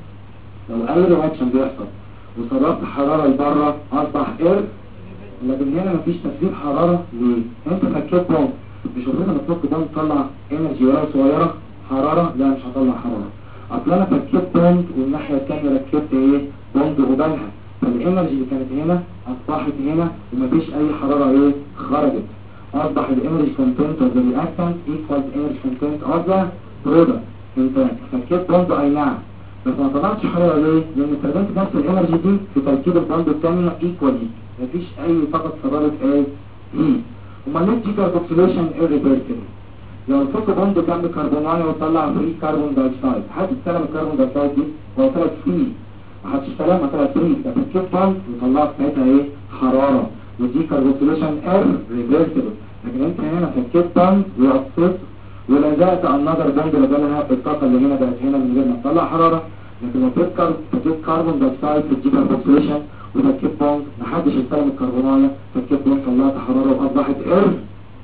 لو اي رياكشن بيحصل وصرفت حراره لبره اصبح اير، لكن هنا مفيش تسريب حرارة. ليه؟ انت فكيت بوند، مش المفروض لما تفك بوند تطلع انرجي ولا صغيرة حرارة؟ لا مش هطلع حرارة، اصل انا فكيت بوند والناحية الثانية ركبت ايه بوند قبالها، فالانرجي اللي كانت هنا اصبحت هنا ومفيش اي حرارة ايه خرجت، اصبح الانرجي كونتنت اوف ذا رياكتنت ايكوال انرجي كونتنت اوف ذا برودكت. انت فكيت بوند اي نعم بس ما طلعتش حرارة. ليه؟ لان استخدمت نفس الانرجي دي في تركيب البوند الثانية ايكوالي، مفيش اي فقط صدارة ايه امال ليه دي كاربوكسيليشن irreversible؟ لو الفك بوند جنب كربونايه وطلع فري كربون دايوكسيد، حد استلم الكربون دايوكسيد دي هو طلعت فري، محدش استلمها طلعت فري، ده فكيت بوند وطلعت ساعتها ايه حرارة، ودي كاربوكسيليشن irreversible. لكن انت هنا فكيت بوند وقصيت ولزقت النظر بوند لجالها الطاقة اللي هنا بقت هنا من غير ما تطلع حرارة، لكن لو فكيت كربون دايوكسيد في الدي كاربوكسيليشن وفكيت بوند محدش استلم الكربونايه، فكيت بوند طلعت حراره واصبحت اير.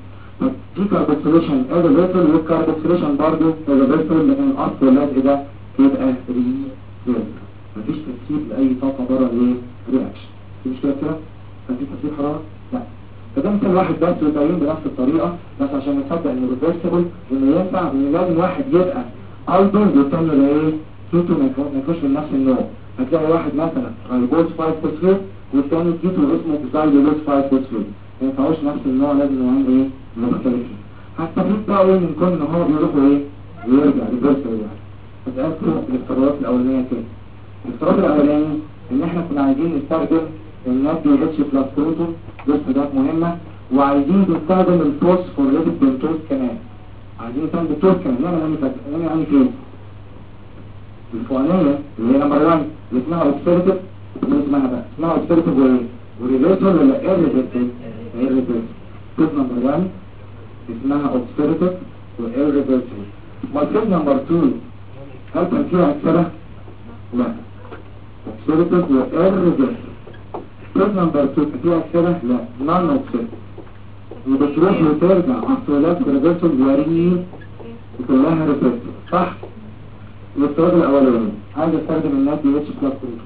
فدي كاربوكسيليشن ايرفيرسبل، والكاربوكسيليشن برضه ايرفيرسبل، لكن الاصل اللازق ده يبقى ريفيرس. مفيش تسيب لاي طاقه بره الايه رياكشن. في مشكله كده؟ مفيش تسيب حراره؟ لا. فده مثال واحد بس وباين بنفس الطريقه، بس عشان نصدق انه ريفرسبل وانه ينفع، ان لازم واحد يبقى ايضا والتاني يبقى ايه كيتو ما يكونش من نفس النوع. هتلاقي واحد مثلا رايبوز 5 فوسفيت والتاني كيتو اسمه دايلوز 5 فوسفيت، ما ينفعوش نفس النوع، لازم نوعين ايه مختلفين. هستفيد بقى ايه من كون ان هو بيروحوا ايه ويرجع ريفرسبل يعني. فسألته الافتراضات الاولانيه كده. الافتراض الاولاني ان احنا كنا عايزين نستخدم النات دي اتش بلس بروتون، بس ده مهمه، وعايزين نستخدم الفوسفوريليتد بنتوز كمان. عايزين نستخدم البنتوز كمان، نعمل انهي فين؟ الفوقانيه اللي هي نمبر 1 اللي اسمها اوبسيرتيف، اللي اسمها بقى اسمها اوبسيرتيف وايه؟ وريفيرسال ولا ايرفيرسال؟ ايرفيرسال. فيز نمبر 1 اسمها اوبسيرتيف وايرفيرسال. فيز نمبر 2 هل كان فيها اكسده؟ لا. اوبسيرتيف وايرفيرسال. فيز نمبر 2 كان فيها اكسده؟ لا. نون اوبسيرتيف. وبتروح وترجع اصلا ريفيرسال وريه كلها ريفيرسال، صح؟ الافتراض الاولاني عايز استخدم النات دي اتش بلس بروتون،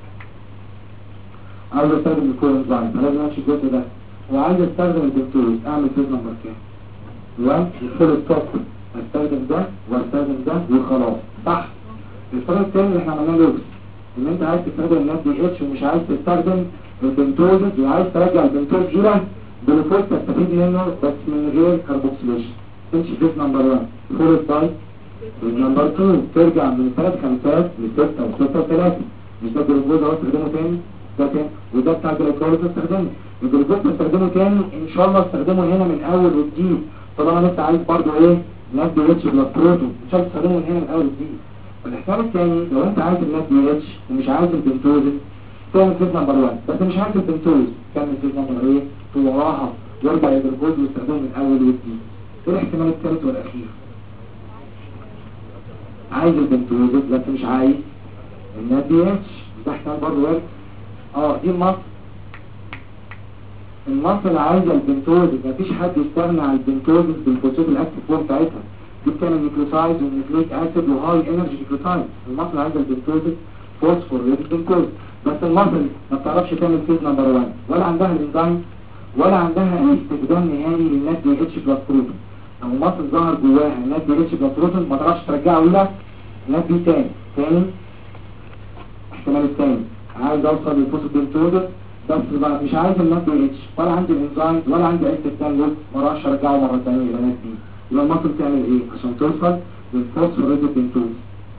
عايز استخدم الكورنزايم، فلازم امشي الجزء ده، وعايز استخدم البنتوز. اعمل فيز نمبر كام؟ 1 الفول ستوب، استخدم ده واستخدم ده وخلاص، صح؟ الافتراض الثاني اللي احنا عملناه لوكس، ان انت عايز تستخدم النات دي اتش ومش عايز تستخدم البنتوز، وعايز ترجع البنتوز الى جلوكوز تستفيد منه بس من غير كاربوكسيليشن. تمشي فيز نمبر 1 فول ستوب. نمبر 2 ترجع من 3 خمسات ل 6 و 6 و3، مش ده الجلوكوز اهو استخدمه تاني، ده تاني، وده بتاع الجلوكوز استخدمه. الجلوكوز استخدمه تاني ان شاء الله استخدمه هنا من اول وجديد، طالما انت عايز برضه ايه نات دي اتش بلس بروتون، ان شاء الله تستخدمه من هنا من اول وجديد. الاحتمال الثاني لو انت عايز النات دي اتش ومش عايز البنتوز، تعمل فيز نمبر 1 بس مش عايز البنتوز، تعمل فيز نمبر ايه وراها وارجع الجلوكوز واستخدمه من اول وجديد. ايه الاحتمال الثالث والاخير؟ عايز البنتوز بس مش عايز النات دي اتش، ده احتمال برضه وارد. دي المصل اللي عايزه البنتوز، مفيش حد يستغنى عن البنتوز بالفوسفات الاكتيف فورم بتاعتها، دي بتعمل نيوكليوتايد ونيوكليك اسيد وهاي انرجي نيوكليوتايد. المصل اللي عايزه البنتوز فوسفوريليتد بنتوز، بس المصل ما بتعرفش تعمل فيز نمبر 1 ولا عندها الانزيم ولا عندها اي استخدام نهائي للنات دي اتش بلس بروتون. لو المصل ظهر جواها النات دي اتش بلس بروتون ما تعرفش ترجعه الى نات دي تاني. احتمال الثاني عايز اوصل للفوسفوبنتوز بس بقى مش عايز النات دي اتش ولا عندي الانزيم ولا عندي اي استخدام له، ما راحش ارجعه مره ثانيه الى نات دي. يبقى المصل تعمل ايه عشان توصل للفوسفوريليتد بنتوز؟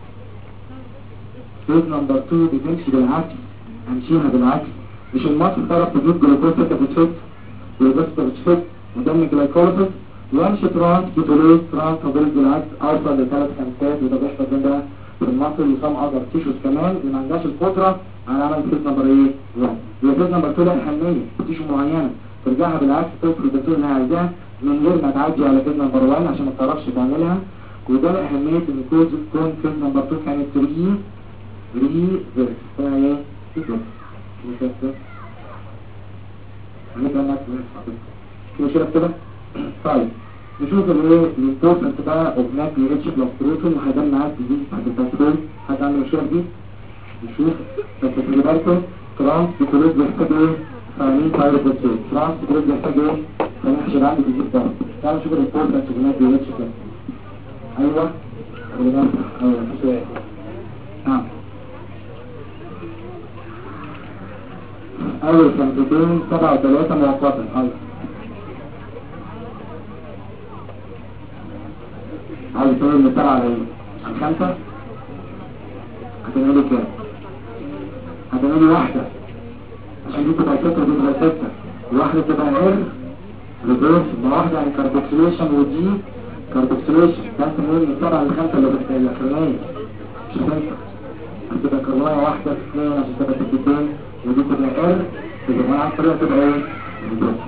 فيز نمبر 2 بتمشي بالعكس، همشيها بالعكس. مش المصل تعرف تجيب جلوكوز 6 فوسفات جلوكوز فوسفات ودم جلايكوليسيس وامشي ترانس كيتوليز ترانس فابريز بالعكس اوصل لثلاث خمسات، وده بيحصل ده في المصل وسام اذر تيشوز كمان اللي ما عندهاش القدره على عمل فيز نمبر ايه 1. يبقى فيز نمبر 2 لها اهميه تيشو معينه ترجعها بالعكس توصل للدكتور اللي عايزاها من غير ما تعدي على فيز نمبر 1 عشان ما تعرفش تعملها، وده اهميه ان تكون فيز نمبر 2 كانت ريفيرس. فايه كده هنبقى مش كده. طيب نشوف الايه الامبورتنت بقى اوف نات دي اتش بلس بروتون، وهيبان معاك دي بتاعت الباسبور. حد عنده مشكله دي؟ نشوف بس خلي بالكم ترانس بيكولوز بيحتاج ايه؟ فاهمين بايروبوتين. ترانس بيكولوز بيحتاج ايه؟ فنحشر عندي في الجسم. تعالوا نشوف الامبورتنت اوف نات دي اتش كده. ايوه ايوه سؤال. اول خمستين 7 و3 مؤقتا. ايوه عايز تقول من 7 على 5 هتنقلي كام؟ هتنقلي واحدة عشان دي تبقى 6 ودي تبقى 6، واحدة تبقى ريفيرس واحدة يعني كاربوكسيليشن ودي كاربوكسيليشن. ده انت من 7 ل 5 اللي الاخرانية مش هتنفع، هتبقى كربونية واحدة في 2 عشان تبقى 2 ودي تبقى تبقى عن طريقة تبقى ايه؟ ريفيرس.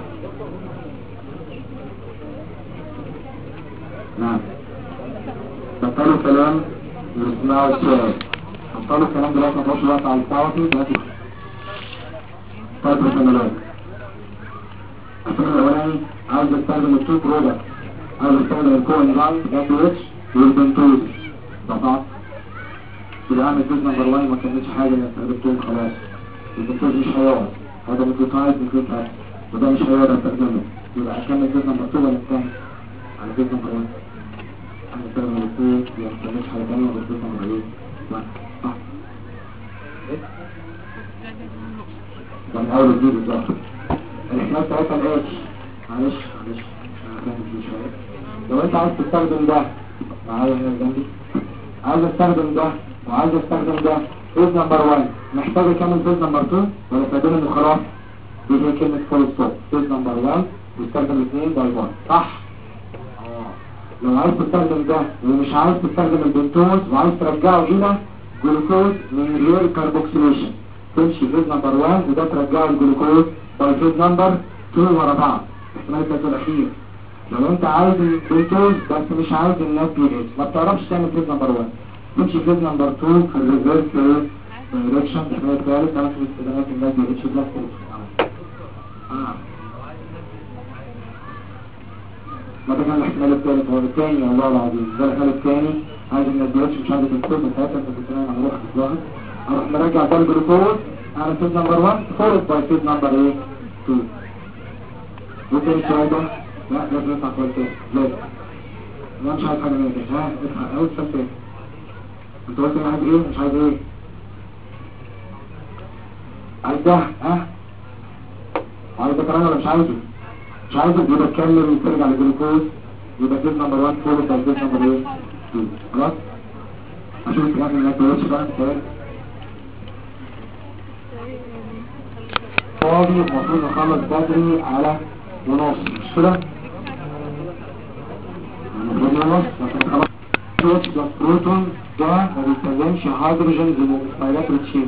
نعم بطلوا كلام واسمعوا السؤال. بطلوا الكلام دلوقتي ما تبقاش وقت على الصوتي دلوقتي. طيب الكلام الاولاني عاوز استخدم التو برودكت، عاوز استخدم الكوانزايم NaDH والبنتوز. طبعا يبقى اعمل فيز نمبر 1 ما كانتش حاجه استخدمتهم خلاص. الدكتور مش هيقعد، هذا نيوكليوتايد نيوكليوتايد وده مش هيقعد استخدمه، يبقى اكمل فيز نمبر 2 ولا انتهي على فيز نمبر 1. انا استخدم الاثنين يبقى ما كانتش حاجه ثانيه غير فيز نمبر 1 صح. ده من اول دي بالظبط. الاحتمال بتاعتها الاتش معلش انا فاهم فيه شويه. لو انت عايز تستخدم ده معايا هنا جنبي، عايز استخدم ده وعايز استخدم ده فيز نمبر 1 محتاج اكمل فيز نمبر 2 ولا استخدم انه خلاص دي هي كلمه فول ستوب فيز نمبر 1 واستخدم 2 باي 1 صح. لو عايز تستخدم ده ومش عايز تستخدم البنتوز وعايز ترجعه الى جلوكوز من غير كاربوكسيليشن تمشي فيز نمبر 1 وده ترجعه الجلوكوز باي فيز نمبر 2 ورا بعض. احتمال الثالث الاخير لو انت عايز البنتوز بس مش عايز النات بي اتش ما بتعرفش تعمل فيز نمبر 1 تمشي فيز نمبر 2 في الريفيرس دايركشن. احتمال الثالث انا في استخدامات النات بي اتش بلس ما ده كان الاحتمال الثالث هو الثاني والله العظيم. ده الاحتمال الثاني عايز الناس دلوقتي مش عايزه تكتب بتاعتها انت كنت نايم على روحك الظاهر. اروح مرجع ده الجلوكوز على فيز نمبر 1 فورد باي فيز نمبر 2. ممكن السؤال ده لا لازم نطلع كويس لازم انا مش عايز حاجه منك. ها افتح اول سؤال انت قلت انا عايز ايه مش عايز ايه عايز ده عايز ده كمان ولا مش عايزه مش عايزه يبقى تكمل وترجع للجلوكوز يبقى فيز نمبر 1 فورد باي فيز نمبر 2 خلاص. اشوف الكلام اللي انت قلتش بقى فاضي المفروض نخلص بدري على ونص مش كده؟ المفروض نص لكن خلاص البروتون ده ما بيستخدمش هيدروجين زي المستقبلات والتشيل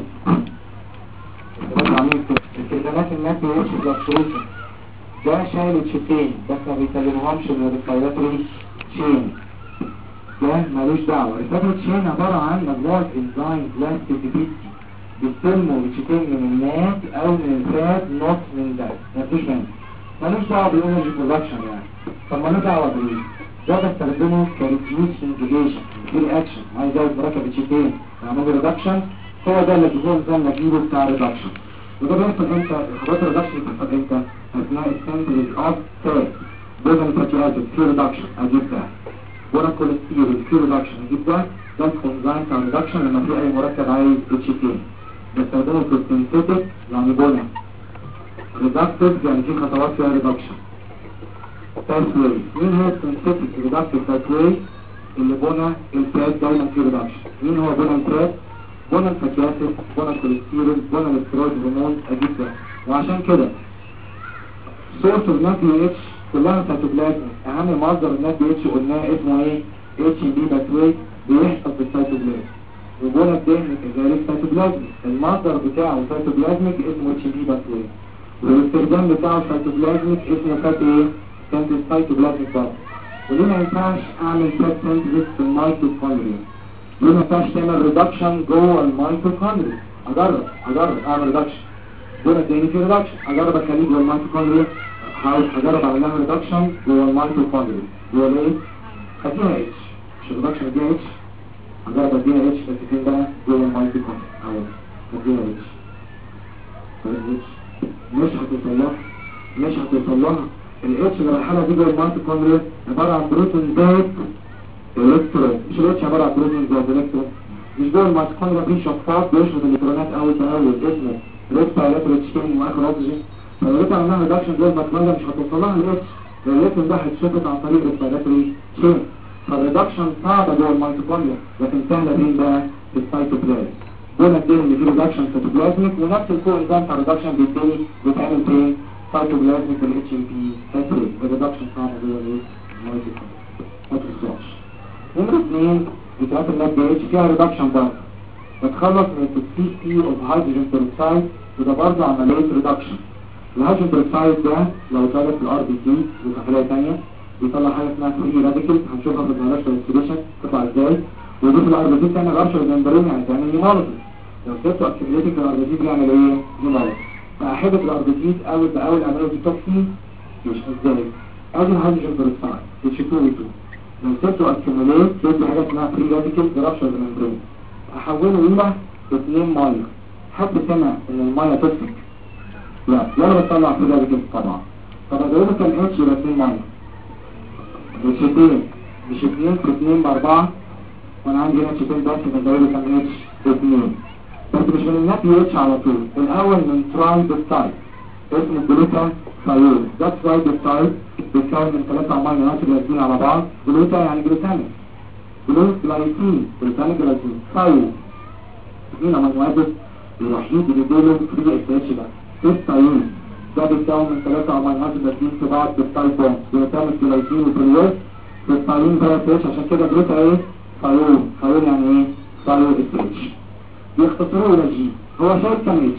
بس عاملين كده. استخدامات النات بي اتش بروتون ده شايل الشيتين بس ما بيستخدمهمش من المستقبلات والتشين ده مالوش دعوه. الفاترة تشين عباره عن مجموعه انزيم بلاستيكيتي بيستلموا الشيتين من النات او من الفات نص من ده مفيش منه مالوش دعوه بالانرجي برودكشن يعني. طب مالوش دعوه بايه؟ ده بستخدمه كريديوس انتجريشن في رياكشن عايز ازود مركب الشيتين اعمل ريدكشن هو ده اللي بيكون زي النتيجه بتاع الريدكشن. وده بيحصل امتى؟ الخطوات الريدكشن بتحصل امتى؟ اثناء السنتريز اوف فات بوزن فاتي اسيد في ريدكشن اجيب ده بونا كوليسترول في ريدكشن اجيب ده الكونزايم بتاع الريدكشن لما في اي مركب عايز الشيتين بستخدمه في السنتيتك يعني بونا ريدكتيف يعني في خطوات فيها ريدكشن باثواي. مين هو السنتيتك ريدكتيف باثواي اللي بنى الفات دايما في ريدكشن؟ مين هو بنى الفات؟ بنى الفاتي اسيد بنى الكوليسترول بنى الاسترويد هرمون اجيب ده. وعشان كده سورس النات بي اتش كلها سيتوبلازم. اهم مصدر النات بي اتش قلناه اسمه ايه؟ اتش بي باثواي بيحصل في السيتوبلازم وبنى الدهن كذلك سيتوبلازم. المصدر بتاعه سيتوبلازميك اسمه اتش بي باثواي والاستخدام بتاعه سيتوبلازميك اسمه فات ايه؟ سنتيز سيتوبلازميك بارت. وليه ما ينفعش اعمل فات سنتيز في الميتوكوندريا؟ ليه ما ينفعش تعمل ريدكشن جوه الميتوكوندريا؟ اجرب اعمل ريدكشن دول اديني في ريدكشن اجرب اخليه جوه الميتوكوندريا هجرب اعمل لها ريدكشن جوه الميتوكوندريا جوه ايه؟ اديها اتش مش ريدكشن اديها اتش هجرب اديها اتش بس فين بقى؟ جوه الميتوكوندريا اهو اديها اتش مش هتوصل لها الاتش اللي رايحه دي جوه الميتوكوندريا عباره عن بروتون ذات الكترون مش الاتش عباره عن بروتون ذات الكترون مش جوه الميتوكوندريا في شفاط بيشفط الالكترونات اول باول اسمه ريكتا الكترون واخر اوكسجين. فلو ريكتا عملنا ريدكشن جوه الميتوكوندريا مش هتوصل لها الاتش الالكترون ده هيتشفط عن طريق الريسبيراتوري تشين. فالريدكشن صعبه جوه الميتوكوندريا لكن سهله فين بقى؟ في السيتوبلازم. قلنا الدين اللي فيه ريدكشن سيتوبلازميك ونفس الكو انزيم بتاع الريدكشن بيبتدي بيتعمل فين؟ سيتوبلازميك الاتش ام بي فاتري الريدكشن صعب جوه الايه؟ الميتوكوندريا ما تخسرش. نمرة 2 بتاعت النات بي اتش فيها ريدكشن برضه بتخلص من التوكسيسيتي اوف هيدروجين بيروكسايد وده برضه عمليه ريدكشن. الهيدروجين بيروكسايد ده لو اتولد في الار بي سي وخلايا ثانيه بيطلع حاجه اسمها فري راديكال هنشوفها في الهيدروجين ريسبيريشن تطلع ازاي ودي في الار بي سي تعمل رابشر ممبرين يعني تعمل هيموليسيس. لو سبته اكتيفيتنج في الار بي سي بيعمل ايه؟ هيموليسيس. فاحبه الار بي سي اول باول اعمله ديتوكسين مش ازاي؟ ادي الهيدروجين بيروكسايد اتش 2 لو سبته اكيوميليت بيدي حاجه اسمها فري راديكال رابشر ممبرين احوله الى 2 ميه. حد سمع ان الميه تفك؟ لا، ولا بتطلع في ده كده طبعا. طب ازوده كام اتش يبقى 2 ميه؟ مش 2 في 2 ب4، وانا عندي هنا اتشتين بس بزوده كام اتش؟ 2. بس مش من النفي اتش على طول، الاول من تراي بالتايب اسمه جلوتا ثايول. ده تراي بالتايب بيتكون من 3 امينو اسيد لازقين على بعض. جلوتا يعني جلوتاميك، جلايسين، جلوتاميك جلايسين، ثايول. مين امينو اسيد الوحيد اللي بيقوله 3 اس اتش ده؟ الثايول. ده بيتكون من 3 امينو اسيد لازقين في بعض بالتايب بوند، جلوتاميك جلايسين وثايول. الثايول ده اس اتش، عشان كده جلوتا ايه؟ ثايول. ثايول يعني ايه؟ ثايول اس اتش. بيختصروه الى جي. هو شايل كام اتش؟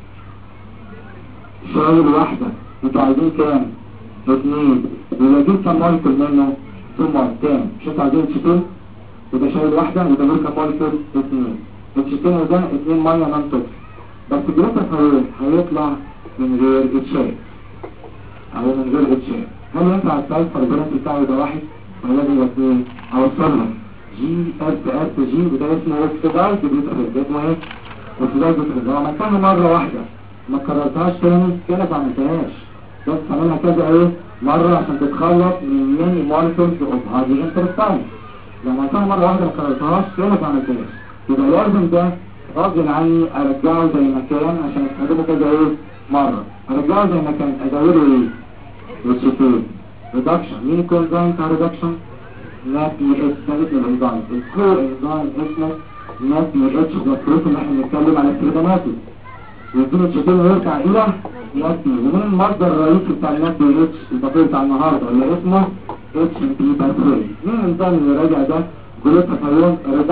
شايل واحدة. انتوا عايزين كام؟ 2. يبقى جيب كام مولكول منه؟ 2 مول. كام؟ مش انتوا عايزين اتشتين؟ يبقى شايل واحدة، يبقى جيب كام مولكول؟ 2. اتشتين وده 2 مية نون توكسيك. بس جلوتا ثايول هيطلع من غير اتشات او من غير اتشات. هل ينفع السايفر البرنس بتاعه يبقى واحد؟ ولا لازم يبقى 2؟ اوصلها جي اس اس جي، وده اسمه اوكسيدايز جلوتاثيون. ده اسمه ايه؟ اوكسيدايز جلوتاثيون. لو عملتها مرة واحدة ما كررتهاش تاني كده ما عملتهاش، بس تعملها كذا ايه؟ مرة عشان تتخلص من ميني مولكيولز اوف هيدروجين بيروكسيد. لو عملتها مرة واحدة ما كررتهاش كده ما عملتهاش. يبقى لازم ده غصب عني ارجعه زي ما كان عشان استخدمه كذا ايه؟ مرة. ارجعه زي ما كان، ازوده ايه؟ ريسيتين ريدكشن. مين الكونزايم بتاع ريدكشن؟ نات بي اتش. ده اسم الانزايم. الكو انزايم اسمه نات بي اتش. ده البروتين اللي احنا بنتكلم على استخداماته. ويديله الشتين ويرجع الى نات بي. ومن المصدر الرئيسي بتاع النات بي اتش البطيء بتاع النهارده اللي اسمه اتش ام بي باثوي. مين الانزيم اللي راجع ده؟ جلوتاثيون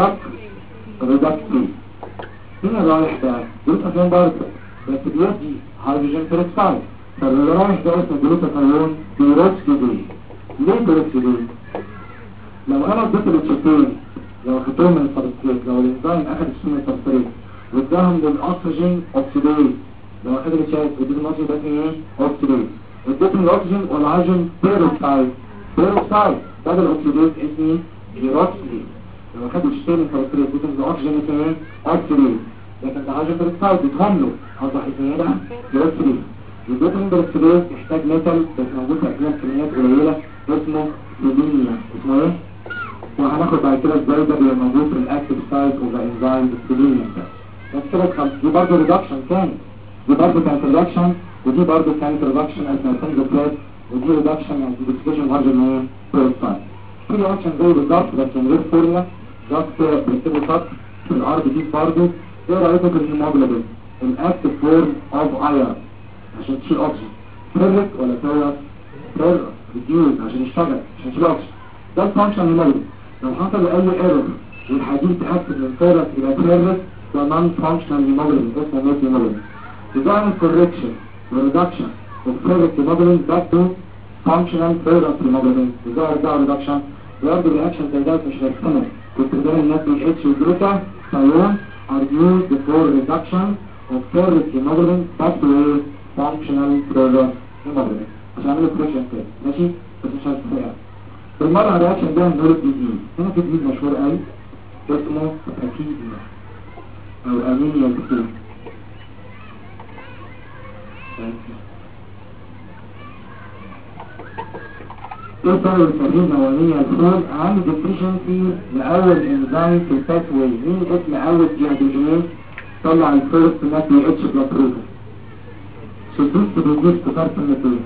ريدكتي. مين اللي رايح ده؟ جلوتاثيون برضه، بس بيدي هيدروجين بيروكسيد. فاللي رايح ده اسمه جلوتاثيون بيروكسيديز. ليه بيروكسيديز؟ لو انا اديت الشتين، لو خدتهم من السبستريت، لو الانزيم اخد الشتين من السبستريت واداهم للاكسجين اوكسيديز، لو اخد الشاي اديته الاكسجين ده ايه؟ اوكسيديز. اديته الاكسجين والهيدروجين بيروكسيد. بدل الاكسيديز اسمه بيروكسيديز. لو اخد الشتين من السبستريت اديته الاكسجين اسمه ايه؟ اوكسيديز. لكن الهيدروجين بيروكسيد بيتهم له اوضح اسمه ايه ده؟ بيروكسيديز. البروتين بيروكسيديز يحتاج ميتال بس موجود في اجزاء كميات قليله اسمه سيلينيوم. اسمه ايه؟ وهناخد بعد كده ازاي ده بيبقى موجود في الاكتيف سايت اوف ذا انزيم السيلينيوم ده. بس كده دي برضه ريدكشن تاني. دي برضه كانت ريدكشن، ودي برضه كانت ريدكشن اثناء الفلات، ودي ريدكشن يعني ديسكشن هارجن ايه؟ بيروكسيد. في ريدكشن زي بالظبط بس من غير فورمولا، جاست بنكتبه سطر في الار بي دي برضه. ايه رايكم في الهيموجلوبين؟ الاكتيف فورم اوف ايرون عشان تشيل اوكسجين. فيرك ولا فيرس؟ فيرس ريديوز عشان يشتغل عشان تشيل اوكسجين. ده الفانكشن هيموجلوبين. لو حصل اي ايرور والحديد تاكد من فيرس الى فيرس ده نون فانكشنال هيموجلوبين اسمه ميت هيموجلوبين. design correction reduction of ferric hemoglobin back to functional ferrous hemoglobin. ده reduction برضه reaction زي ده مش هيكتمل. باستخدام النات بي اتش والجلوتاثيون are used for reduction of ferric hemoglobin back to functional ferrous hemoglobin عشان اعمل correction كده ماشي. بس مش هتفرق بالمرة الرياكشن ده هنقول الجديد. هنا في جديد مشهور قوي اسمه اكيديا او انيميا الكتير. ايه طبعا الفريق نوانية الفول عامل ديفيشنسي لأول انزايم في الباثوي. مين اسم أول ديهيدروجينيز طلع الفيرست نات بي اتش بلاد بروتين؟ سدوس بروتين كتار سنة ايه؟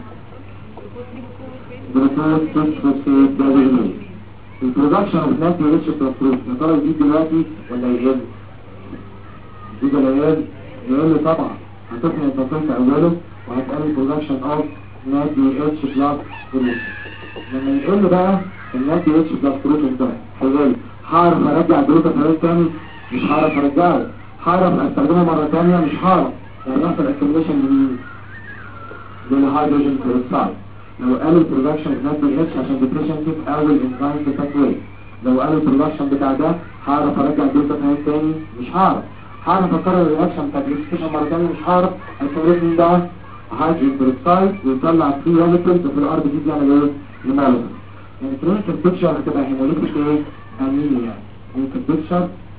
جلوكوز 6-فوسفيت ديهيدروجينيز. البرودكشن اوف نات بي اتش بلاد بروتين يا ترى يزيد دلوقتي ولا يقل؟ يزيد ولا يقل؟ يقل طبعا. هتفهم البروتين في أوله وهتقل البرودكشن اوف نات بي اتش بلاد بروتين. لما يقول بقى النات بي اتش بلس بروتين ده هيقل، هعرف ارجع الجلوتاثيون تاني؟ مش هعرف ارجعه. هعرف استخدمه مره تانيه؟ مش هعرف. يعني يحصل اكيوميليشن للهيدروجين بيروكسيد. لو قال البرودكشن نات بي اتش عشان ديفيشنسي في اول انزيم في الباثوي، لو قال البرودكشن بتاع ده هعرف ارجع الجلوتاثيون تاني؟ مش هعرف. هعرف اكرر الرياكشن بتاع الديفيشن مره تانيه؟ مش هعرف. الكوريزم ده هيدروجين بيروكسيد ويطلع فري راديكالز في الار بي دي يعمل ايه؟ هيمولوجين. يعني كلينيكال بيكتشر هتبقى هيموليتيك ايه؟ انيميا. كلينيكال بيكتشر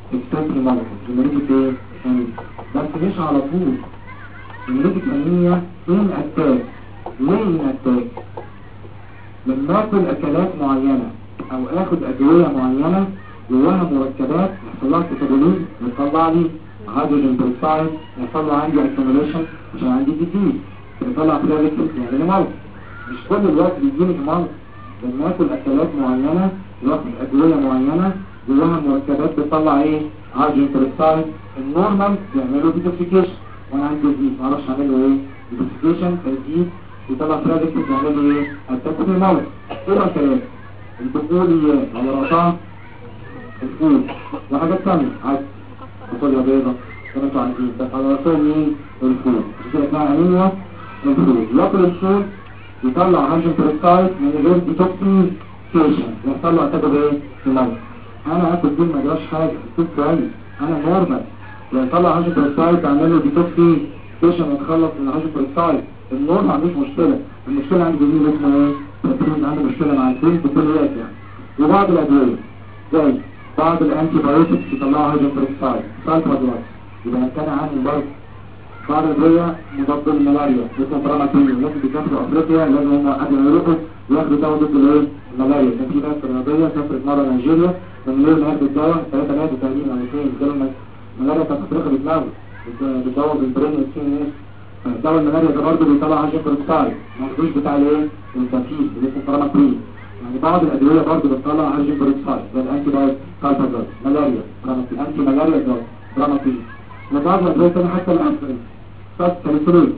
اكسنتري مالتي هيموليتيك ايه؟ بس مش على طول. هيموليتيك انيميا فين اتاك؟ ليه اتاك؟ لما اكل اكلات معينة او اخد ادوية معينة جواها مركبات يحصل لها كتابوليز يطلع لي هيدروجين بروكسايد، يحصل له عندي اكيوميليشن عشان عندي ديزيز، يطلع فلافيكس يعني مرض. مش كل الوقت بيجيني مرض. لما اكل اكلات معينة واخد ادوية معينة جواها مركبات بتطلع ايه؟ هيدروجين بروكسايد. النورمال بيعملوا ديتوكسيكيشن وانا عندي ديزيز معرفش اعمل له ايه؟ ديتوكسيكيشن تجديد يطلع فلافيكس يعملوا ايه؟ اتاكل المرض. ايه الاكلات؟ البقوليات على راسها الفول وحاجات ثانيه عادي، فاصوليا بيضاء كما انتوا عايزين، بس على راسهم مين؟ الفول. عشان كده اسمها انيميا الفول. ياكل الفول يطلع هيدروجين بروكسايد من غير ديتوكسيكيشن يحصل له اتاك بايه؟ في المرض. انا اكل دول ما جراش حاجه، الفول كويس، انا نورمال. لو يطلع هيدروجين بروكسايد اعمل له ديتوكسيكيشن واتخلص من الهيدروجين بروكسايد. النورمال ما عندوش مشكله، المشكله عندي جديد اسمه ايه؟ تكون عنده مشكله مع الفول بكليات يعني. وبعض الادويه زي بعض الانتي بايوتكس يطلعوا هيدروجين بروكسايد سالفادراكس يبقى كان عامل برضه. بعض الادويه مضاد للملاريا اسمه براماتين، الناس اللي بيسافروا افريقيا لازم هم قبل ما يروحوا ياخدوا دواء ضد الايه؟ الملاريا. كان في ناس في الرياضيه سافرت مره نيجيريا من غير ما ياخدوا الدواء 3 ماتوا تقريبا او 2 جالهم الملاريا كانت افريقيا بدماغه بالدواء بالبرين والسين ايه؟ دواء الملاريا ده برضه بيطلع هيدروجين بروكسايد ما ياخدوش بتاع الايه؟ التنفيذ اللي اسمه براماتين. يعني بعض الادويه برضه بتطلع هيدروجين بروكسايد زي الانتي بايوتكس سالفادراكس ملاريا براماتين انتي ملاريا دراج براماتين. وبعض الادويه الثانيه حتى الاسبرين ساليسيليت.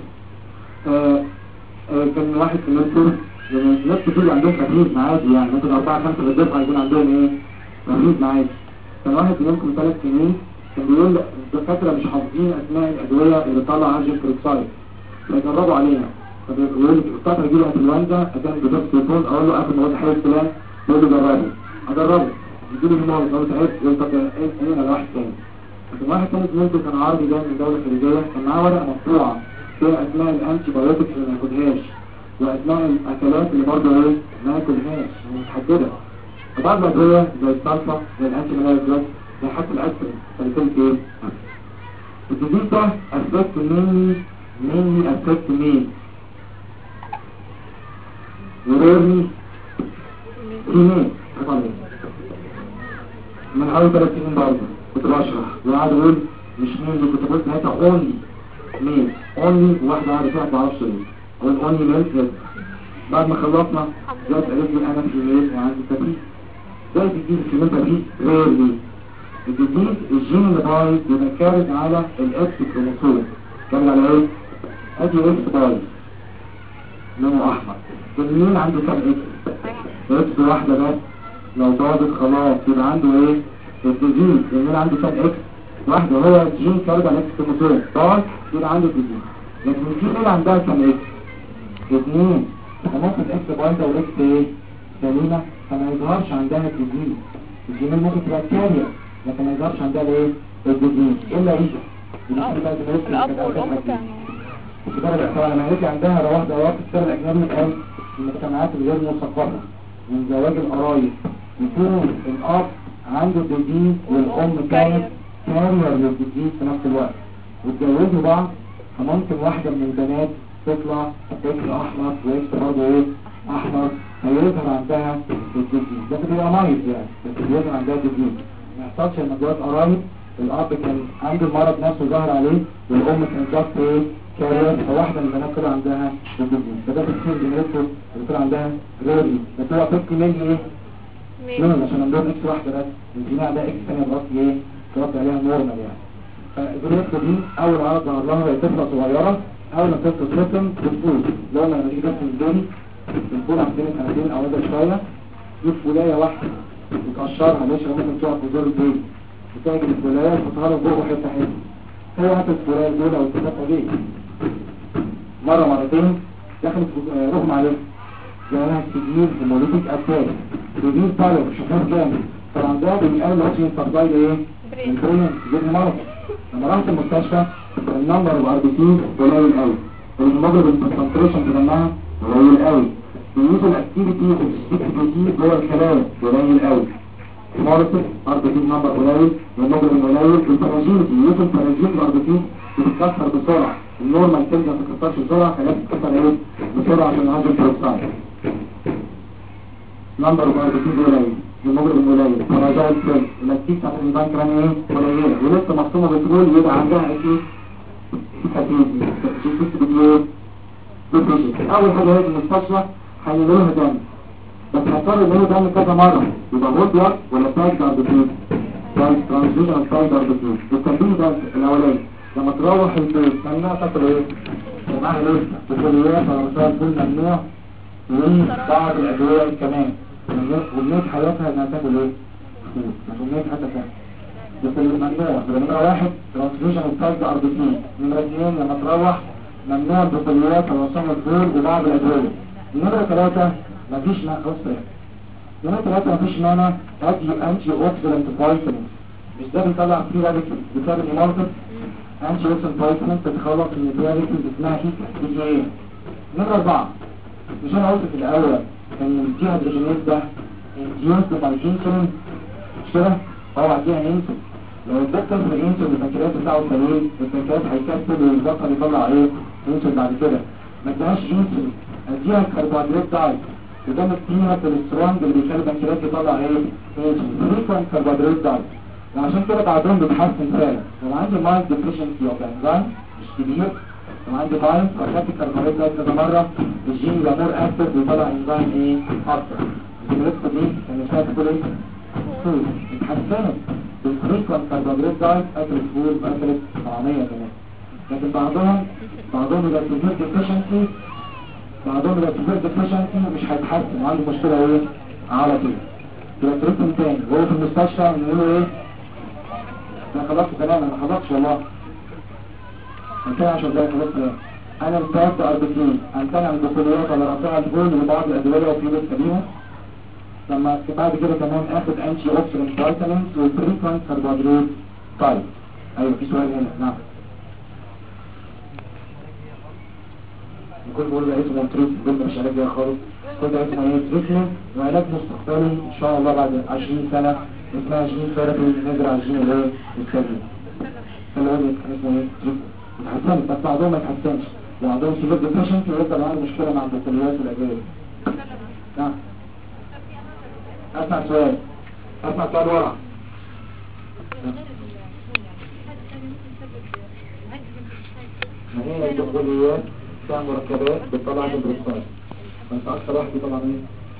كان واحد في المنصور الناس كتير عندهم تفريز عادي يعني ممكن 4-5 بالدفعه يكون عندهم ايه؟ تفريز عادي. كان واحد منكم 3 سنين كان بيقول الدكاتره مش حافظين اسماء الادويه اللي بتطلع هيدروجين بروكسايد فيجربوا علينا. فبيقول لي الفتره دي انفلونزا كان بدرس تليفون اقول له اخد مواد حيوي فلان يقول لي جربه اجربه يجيب لي مواد اقول له تعبت يقول طب ايه انا واحد تاني. لكن واحد ثالث منكم كان عربي جاي من دوله خليجيه كان معاه ورقه مقطوعه فيها اسماء الانتي بايوتكس اللي ما ياخدهاش واسماء الاكلات اللي برضه ايه ما ياكلهاش متحدده. فبعض الادويه زي السلفا زي الانتي مالاريا زي حتى الاسبرين ساليسيليك ايه؟ الجديد ده افكت مين افكت مين؟ وريرني سنين من حوالي 3 سنين برضه كنت بشرح وقعد يقول مش مين اللي كنت قلت ساعتها اونلي مين اونلي واحده قاعده فيها ما اعرفش ليه اقول اونلي ميل. بعد ما خلصنا جت قالت لي انا في ميل وعندي تبريد ده بيجي في ميل تبريد ريرلي. الجديد الجين اللي بايظ بيبقى كارد على الاكس كروموسوم كارد على ايه؟ ادي اكس بايظ لونه احمر. المين عنده كام اكس واحدة بس لو باظت خلاص يبقى عنده ايه؟ الديزيز. المين عنده كام اكس واحدة هو جين كارد على اكس كروموسوم باظ يبقى عنده ديزيز. لكن في مين عندها كام اكس؟ 2 فممكن اكس بايظة واكس ايه؟ سليمة فما يظهرش عندها الديزيز. الجينين ممكن تبقى كارير لكن ما يظهرش عندها ايه؟ الديزيز الا ايه؟ الاب والام كانوا الكتاب الإحصائية لما يجي عندها رواد السر الأجنبي كان المجتمعات الغير مثقفة من زواج القرايب يكون الأب عنده ديزيز والأم كانت كارير للديزيز في نفس الوقت واتجوزوا بعض. فممكن واحدة من البنات تطلع اكس أحمر واكس برضه ايه؟ أحمر فيظهر عندها الديزيز. ده بيبقى مايز يعني بس بيظهر عندها ديزيز. ما يحصلش لما جواز قرايب الأب كان عنده المرض نفسه ظهر عليه والأم كانت جاست ايه؟ كارير. فواحدة من البنات طلع عندها الديزيز. فده تكون جنريته اللي طلع عندها ريرلي. بس هو فكر مين ايه؟ مين عشان عندهم اكس واحدة بس الجناع ده اكس ثانية بغطي ايه؟ بغطي عليها نورمال يعني. فالجنريته دي أول عرض ظهر لها وهي طفلة صغيرة أول ما طفلة ترسم بالفول لو لما تيجي ترسم الدني الفول عندنا سنتين أو أقل شوية تجيب ولاية واحدة وتقشرها ليش ممكن تقع في زور البيت وتاجي الولاية وتحطها له فوق حتة حتة. هو هات الولاية الأولى والثلاثة دي مرة مرتين دخلت رغم عليه جاءها السجين هيموليتيك أتاك سجين طالب شخص جامد طبعا ده بيقال الأكسجين سبلاي ايه؟ البرين جبن مرض. لما رحت المستشفى النمبر الار بي سي قليل قوي والهيموجلوبين كونسنتريشن في دمها قليل قوي. بيقيسوا الاكتيفيتي والسبيسيفيتي جوه الخلايا قليل قوي. ماركت اربيتين نمبر قليل والمجرم قليل الفراجيلتي يمكن فراجيل الاربيتين بتتكسر بسرعه النورمال سيلز ما بتتكسرش بسرعه خليها تتكسر ايه بسرعه عشان الهاجم بروتسايد نمبر الاربيتين قليل المجرم قليل فراجايل سيلز الاكتيف بتاعت الانزيم كمان ايه قليله ولسه مفصومه بتقول يبقى عندها اكيد اول حاجه هي المستشفى هينقلوها دم بس هيضطر ينقلوا دم كذا مره يبقى هول بلاد ولا تايج اربيتين ترانسفيوجن تايج اربيتين التمرين ده الاولاني لما تروح البيت ممنوع تاكل ايه؟ معاها لسه بكليات ولا مسائل كل ممنوع وبعض الادويه كمان ومنيت حياتها انها تاكل ايه؟ عشان ميت حتى كمان بكل ممنوع نمرة واحد ترانسفيوجن تايج اربيتين نمرة اثنين لما تروح ممنوع البكليات ولا مسائل الفول وبعض الادويه نمرة ثلاثة مفيش مانع خاصة نمرة ثلاثة مفيش مانع انتي اوكسيدنت فيتامين مش ده بيطلع فري راديكال بسبب الهيموليتيك انتي اوكسيدنت فيتامين تتخلص من الفري راديكال اسمها ايه نمرة 4 مش انا قلت في الاول ان الديهيدروجينيز ده انديوسد باي انسولين مش كده هو عندها انسولين لو اديت طفل انسولين البنكرياس بتاعه سليم البنكرياس هيكسب ويبطل يطلع ايه انسولين بعد كده ما اديهاش انسولين اديها الكربوهيدرات دايت وده مديها الكوليسترول اللي بيخلي البنكرياس يطلع ايه فريكوينت كربوهيدرات دايت وعشان كده بعدهم بيتحسن فعلا لو عندي مايند ديفيشنسي اوف انزيم مش كبير لو عندي مايند فخدت الكربوهيدرات دايت كذا مره الجين يبقى مور اكتف ويطلع انزيم ايه اكتر الجملة دي كانت فيها تقول ايه فود اتحسنت بالفريكوينت كربوهيدرات دايت اكلت فود واكلت طعميه كمان لكن بعضهم يبقى سيفير ديفيشنسي مش هيتحسن وعنده مشكلة ايه على كده يبقى تريتم تاني وهو في المستشفى نقوله ايه انا خلصت كلام انا ما خلصتش والله انتهي 10 دقايق خلصت كلام انا انتهت اربيتين امتنع من البكالوريات ولا رفع الفول وبعض الادويه وفي لسه بيهم لما بعد كده كمان اخد انتي اوكسيدنت فيتامينز والفريكوينت كربوهيدرات طيب ايوه في سؤال هنا نعم كل بقول ده اسمه تريتمنت مش علاج ده خالص كل ده اسمه ايه تريتمنت وعلاج مستقبلي ان شاء الله بعد 20 سنه اسمها جين ثيرابي نزرع الجين اللي هو السلبي اللي هو اسمه ايه تريتمنت اتحسنت بس بعضهم ما اتحسنش بعضهم سيفير ديبريشن ويفضل عنده مشكله مع البكالوريوس والادويه نعم اسمع سؤال ورا ما هي البكالوريوس فيها مركبات بتطلع البروتين بس اكثر واحد بيطلع مين؟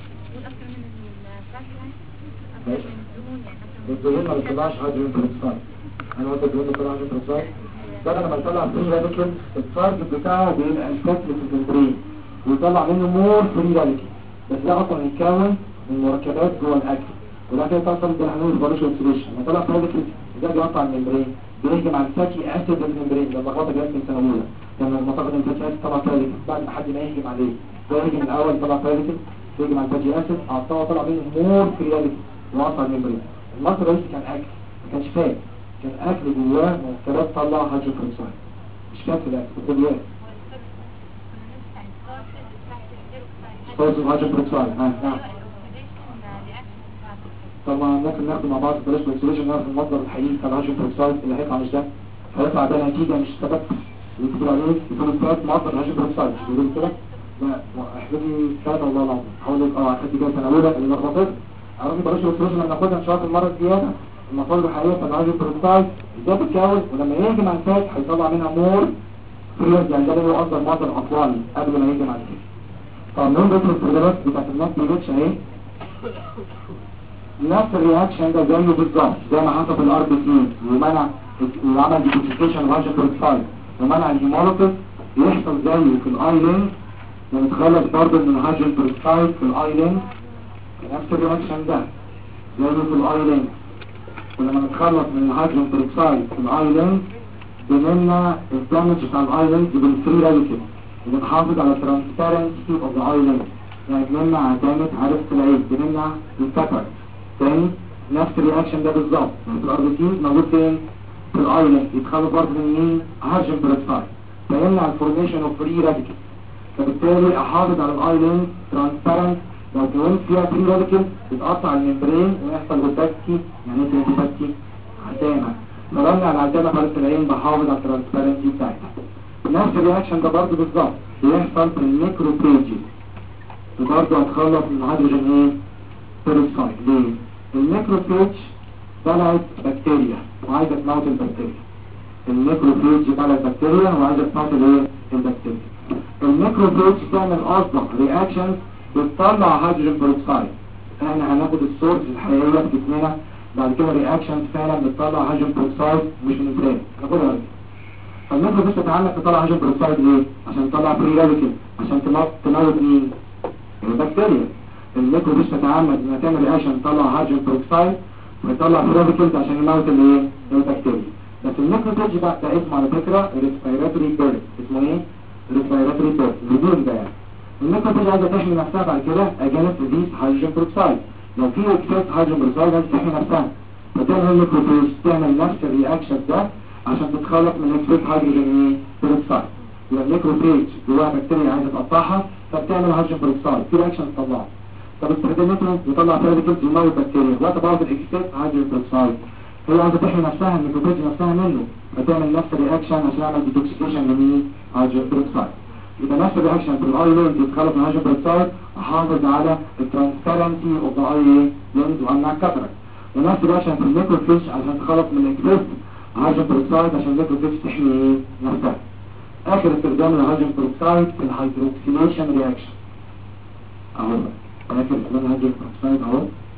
الدهون ما بيطلعش هيدروجين بروتين انا قلت الدهون بيطلع هيدروجين بروتين ده لما يطلع فري راديكال التارجت بتاعه بيبقى انفكت في الممبرين ويطلع منه مور فري راديكال بس ده اصلا يتكون من مركبات جوه الاكل وده كده توصل للهرمون فاريشن سوليوشن لما يطلع فري راديكال ده بيقطع الممبرين بيهجم على الفاتي اسيد الممبرين لما غلطه جت من سنه اولى لما المعتقد ان الفاتي اسيد طلع فري بعد ما حد ما يهجم عليه ده يهجم الاول طلع فري يهجم على الفاتي اسيد قطعه طلع منه مور فري راديكال وقطع الممبرين المصدر الرئيسي كان اكل ما كانش فات كان اكل جواه مركبات طلع هيدروجين بروتين مش كان في الاكل كليات صوص هيدروجين بروتين نعم طبعا ممكن ناخد مع بعض بلاش بالسوليوشن نعرف المصدر الحقيقي بتاع الهيدروجين بروتين اللي هيطلع مش ده هيطلع ده نتيجه مش سبب يكتب عليه يكون الثلاث مصدر الهيدروجين بروتين مش بيقولوا كده لا احسبي ثلاثه والله العظيم حاول اخدت كده سنه اولى اللي لخبطت اعرفي بلاش بالسوليوشن لما ناخدها ان شاء الله المره الزياده المصادر الحقيقيه بتاع الهيدروجين بروتين ازاي بتتكون ولما يهجم على الفات هيطلع منها مور فريز يعني ده اللي هو افضل مصدر اطلالي قبل ما يهجم على كده طب نقول بس البروتينات بتاعت الناس ما جتش اهي نفس الرياكشن ده زيه بالظبط زي ما حصل في الار بي سي ومنع وعمل ديكوسيفيكيشن هيدروجين بروتين ومنع الهيموليسيس يحصل زيه في الايلين ونتخلص برضه من الهيدروجين بروتين في الايلين نفس الرياكشن ده زيه في الايلين ولما نتخلص من الهيدروجين بروتين في الايلين بنمنع الدمج بتاع الايلين بالفري راديكال وبنحافظ على الترانسبيرنسي اوف ذا ايلين يعني بنمنع دامج عرفت العيد بنمنع الكتر تاني نفس الرياكشن ده بالظبط في الاربيتين موجود فين في الايلين يتخلص برضه من مين هيدروجين بروتين فيمنع الفورميشن اوف فري راديكال فبالتالي احافظ على الايلين ترانسبيرنت لو كونت فيها فري راديكال بتقطع الممبرين ويحصل اوباستي. يعني ايه اوباستي؟ عدامه. فبمنع العدامه خالص العين، بحافظ على الترانسبيرنسي بتاعتها. نفس الرياكشن ده برضه بالظبط بيحصل في الميكروفيجز، وبرضه هتخلص من الهيدروجين ايه؟ بيروكسايد. ليه؟ الميكروفيج طلعت بكتيريا وعايزه تموت البكتيريا. الميكروفيج طلعت بكتيريا وعايزه تموت الايه؟ البكتيريا. الميكروفيج تعمل اصلا رياكشن بتطلع هيدروجين بيروكسايد. احنا هناخد السورس الحقيقيه في جسمنا بعد كده رياكشن فعلا بتطلع هيدروجين بيروكسايد مش من انسان. هناخدها. فالميكروفيج تتعلق تطلع هيدروجين بيروكسايد ليه؟ عشان تطلع فري راديكال، عشان تموت مين؟ البكتيريا. الميكروفيج تتعمد انها تعمل رياكشن تطلع هيدروجين بيروكسايد ويطلع فري راديكال عشان يموت الايه؟ البكتيريا. بس الميكروفيج ده اسمه على فكره ريسبيراتوري بيرد. اسمه ايه؟ ريسبيراتوري بيرد. الهجوم ده يعني. الميكروفيج عايزه تحمي نفسها بعد كده اجانب ريليس هيدروجين بيروكسايد. لو في اكسس هيدروجين بيروكسايد عايزه تحمي نفسها، فتعمل الميكروفيج تعمل نفس الرياكشن ده عشان تتخلص من اكسس هيدروجين بيروكسايد. يبقى الميكروفيج جواها بكتيريا عايزه تقطعها فبتعمل هيدروجين بيروكسايد في رياكشن تطلعه. طب استخدامته يطلع راديكال يموت بكتيريا. وقت بعض الاكسس هيدروجين بيروكسايد هي عايزه تحمي نفسها الميكروفيج نفسها منه، فتعمل نفس الرياكشن عشان تعمل ديتوكسيكيشن لمين؟ هيدروجين بيروكسايد. يبقى نفس الرياكشن في الاي لينز يتخلص من هيدروجين بيروكسايد، احافظ على الترانسبيرنسي اوف ذا اي لينز وامنع الكاتراكت. ونفس الرياكشن في الميكروفيج عشان تخلص من الاكسس هيدروجين بيروكسايد عشان الميكروفيج تحمي نفسها. اخر استخدام للهيدروجين بيروكسايد في الهيدروكسيليشن رياكشن اهو. اخر استخدام للهيدروجين بيروكسايد اهو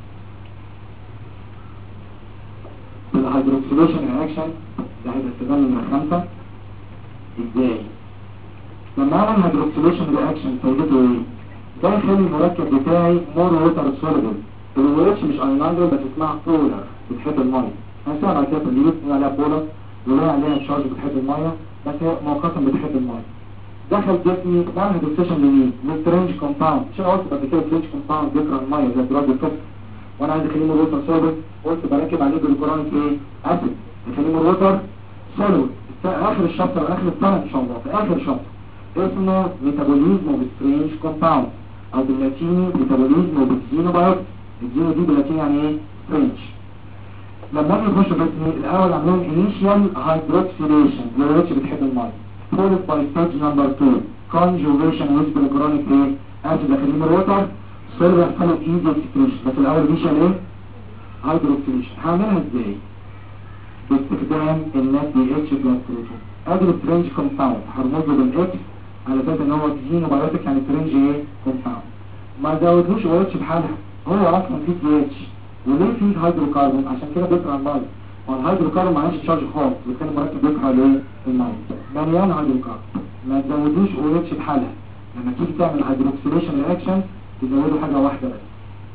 في الهيدروكسيليشن رياكشن. ده هيبقى استخدام نمرة 5. ازاي؟ لما اعمل هيدروكسيليشن رياكشن فايدته ايه؟ ده يخلي المركب بتاعي مور ووتر سوليبل. الويتش مش ايلاندر بس اسمها بولر بتحب الميه. هنسمع بعد كده في اليوت نقول عليها بولر ونقول عليها تشارج بتحب الميه، بس هي مؤقتا بتحب الميه. دخل جسمي بعمل هيدروكسيليشن لمين؟ للترنج كومباوند. مش قلت قبل كده الترنج كومباوند بيكره الميه زي الدراج والكسر، وانا عايز اخليه مور ووتر سوليبل قلت بركب عليه جلوكورونيك ايه؟ اسيد اخليه مور ووتر سوليبل. اخر الشابتر اخر السنه ان شاء الله في اخر شابتر اسمه ميتابوليزم اوف سترينج كومباوند او باللاتيني ميتابوليزم اوف الزينوبايوتكس. الزينو دي باللاتيني يعني ايه؟ سترينج. لما اجي اخش جسمي الاول اعمل لهم انيشال هيدروكسيليشن للويتش بتحب الميه، فولد باي ستيج نمبر 2 كونجوجيشن ويز جلوكورونيك ايه؟ اسيد اخليه مور ووتر سوليبل يحصل له ايزي اكسكريشن. بس الاول انيشال ايه؟ هيدروكسيليشن. هعملها ازاي؟ باستخدام النات دي اتش بلس بروتون. ادي الترنج كومباوند هرمزه بالاكس على اساس ان هو زينوبايوتيك يعني ترنج ايه؟ كومباوند. ما زودلوش او اتش بحالها، هو اصلا فيه دي اتش وليه فيه هيدروكربون عشان كده بيكره الميه. هو الهيدروكربون معلش تشارج خالص بيخلي المركب بيكره الايه؟ الميه. مليان هيدروكربون. ما تزودوش او اتش بحالها. لما تيجي تعمل هيدروكسيليشن رياكشن تزودوا حاجه واحده بس.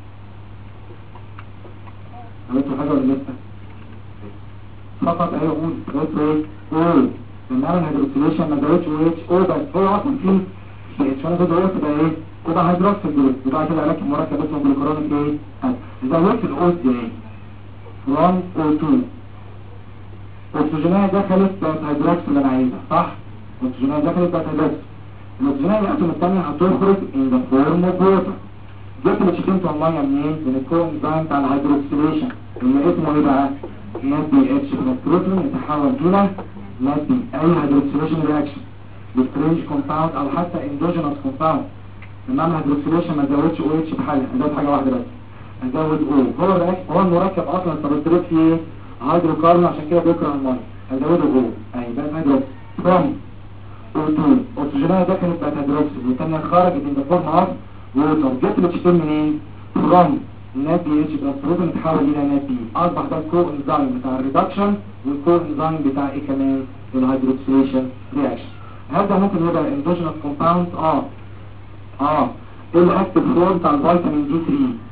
عملتوا حاجه ولا لسه؟ فقط اهي قول قلت ايه؟ قول لما اعمل هيدروكسيليشن ما زودش او اتش او بس هو اصلا فيه سي اتش وانا زود او تبقى ايه؟ تبقى هيدروكسيل جروب. يبقى كده اركب مركب اسمه جلوكورونيك ايه؟ زودت الاو دي ايه؟ 1 او 2 الاكسجينيه دخلت بقت هيدروكسيل اللي انا عايزها صح؟ الاكسجينيه دخلت بقت هيدروكسيل. الاكسجينيه الاتوم الثانيه هتخرج ان ذا فورم اوف ووتر. جبت اللي شكلته الميه منين؟ من الكوانزايم بتاع الهيدروكسيليشن اللي اسمه ايه بقى؟ نات دي اتش بلس بروتون يتحول الى نات دي. اي هيدروكسيليشن رياكشن بالسترينج كومباوند او حتى اندوجينوس كومباوند لما اعمل هيدروكسيليشن ما ازودش او اتش بحالها، ازود حاجه واحده بس ازود او. هو المركب اصلا الترتيب فيه هيدروكربون عشان كده بيكره الميه ازوده او. اهي ده هيدروكسيل فروم او 2 اكسجينيه دخلت بقت هيدروكسيل والثانيه خرجت من فورم اوف ووتر. جبت الاكسجين منين؟ فروم نات دي اتش بلس بروتون يتحول الى نات دي. اصبح ده الكو انزيم بتاع الريدكشن والكو انزيم بتاع ايه كمان؟ الهيدروكسيليشن رياكشن. هل ده ممكن يبقى اندوجينوس كومباوند؟ ايه الاكتيف فورم بتاع الفيتامين دي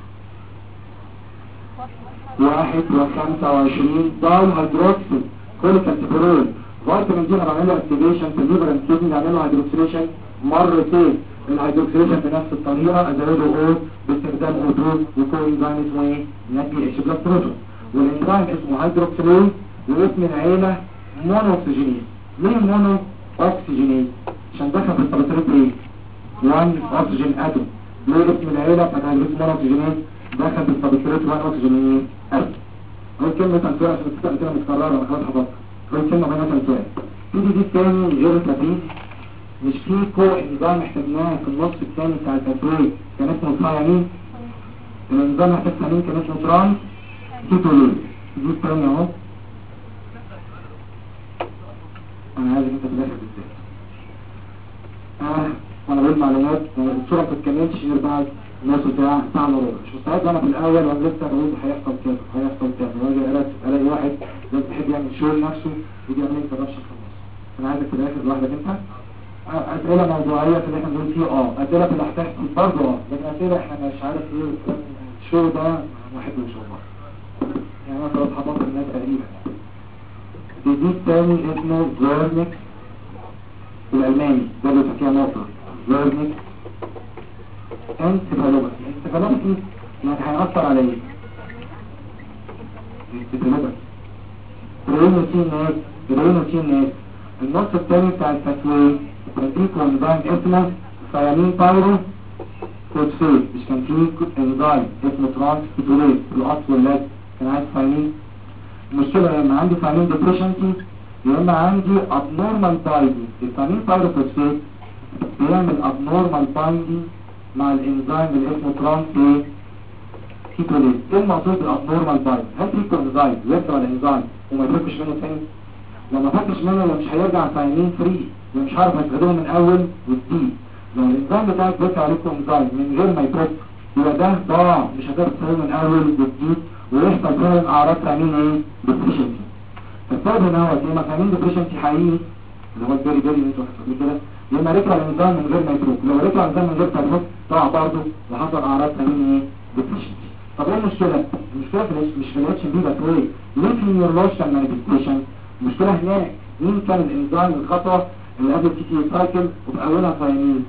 3؟ 1 و25 داي هيدروكسيل كوليكالسيفيرول. فيتامين دي انا بعمل له اكتيفيشن في الليفر اند كيدني بعمل له هيدروكسيليشن مرتين. الهيدروكسيليشن بنفس الطريقه ازوده او باستخدام او 2 وكو انزيم اسمه ايه؟ نات دي اتش بلس بروتون. والانزيم اسمه هيدروكسيلول واسم العيله مونو اوكسجينيز. ليه مونو اوكسجينيز؟ عشان دخل في الترتيب ايه؟ 1 اوكسجين اتوم ليه اسم العيلة بتاعت هيدروكسي مون أكسجينيز دخل بالسبستريت 1 أكسجينيز أسيد. قول كلمة تنسيق عشان تبقى كده متكررة أنا خلاص حفظت. قول كلمة بين تنسيق. في دي التاني غير التفريز مش في كو انزيم احتاجناه في النص الثاني بتاع التفريز كان اسمه الثيامين. الانزيم محتاج ثيامين كان اسمه ترانس كيتوليز. دي التاني اهو. انا عايزك انت في الاخر بالذات. وانا بقول معلومات الصورة ما بتتكملش غير بعد نص ساعة الا ربع. مش مستعد انا في الاول وانا لسه بقول هيحصل كذا هيحصل كذا واجي الاقي واحد لازم بيحب يعمل شو لنفسه يجي يعمل انترنشن في النص. انا عايزك في الاخر لوحدك انت اسئله موضوعيه في اللي احنا بنقول فيه اسئله في الاحداث برضه لكن اسئله احنا مش عارف ايه الشو ده ما بحبوش والله. يعني انا خلاص حفظت الناس تقريبا. جديد تاني اسمه زورنيك الالماني ده اللي فيها نقطه زورنيك انسفالوباثي. انسفالوباثي يعني هيأثر على ايه؟ انسفالوباثي برينوسين النص الثاني بتاع التسويه بروتيك وانزيم اسمه ثيامين بايرو فوسفيت. مش كان فيه انزيم اسمه ترانس كيتوليز في الاصل واللاد كان عايز ثيامين. المشكله يا اما عندي ثيامين ديفيشنسي يا اما عندي ابنورمال بايندينج. الثيامين بايرو فوسفيت بيعمل ابنورمال بايندينج مع الانزيم اللي اسمه ترانس كيتوليز. ايه المقصود بالابنورمال بايندينج؟ هل في انزيم يقدر على الانزيم وما يفكش منه ثاني؟ لو ما فكش منه مش هيرجع ثيامين فري ومش عارف استخدمه من اول وجديد. لو الانزيم بتاعك بيطلع عليكم انزيم من غير ما يفك يبقى ده ضاع مش هتقدر تستخدمه من اول وجديد ويحصل فعلا اعراض ثيامين ايه؟ ديفيشنسي. فالسبب هنا هو يا اما ثيامين ديفيشنسي حقيقي اللي هو البيري اللي انتوا حسبتوه كده يا اما رجع الانزيم من غير ما يفك. لو رجع الانزيم من غير ما يفك ضاع برضه وحصل اعراض ثيامين ايه؟ ديفيشنسي. طب ايه المشكله؟ المشكله مش في الاتش بي بس ايه؟ ليه في نيورولوجيكال مانيفستيشن؟ المشكله هناك مين كان الانزيم الخطوه اللي قبل التي تي سايكل وفي اولها ثيامين؟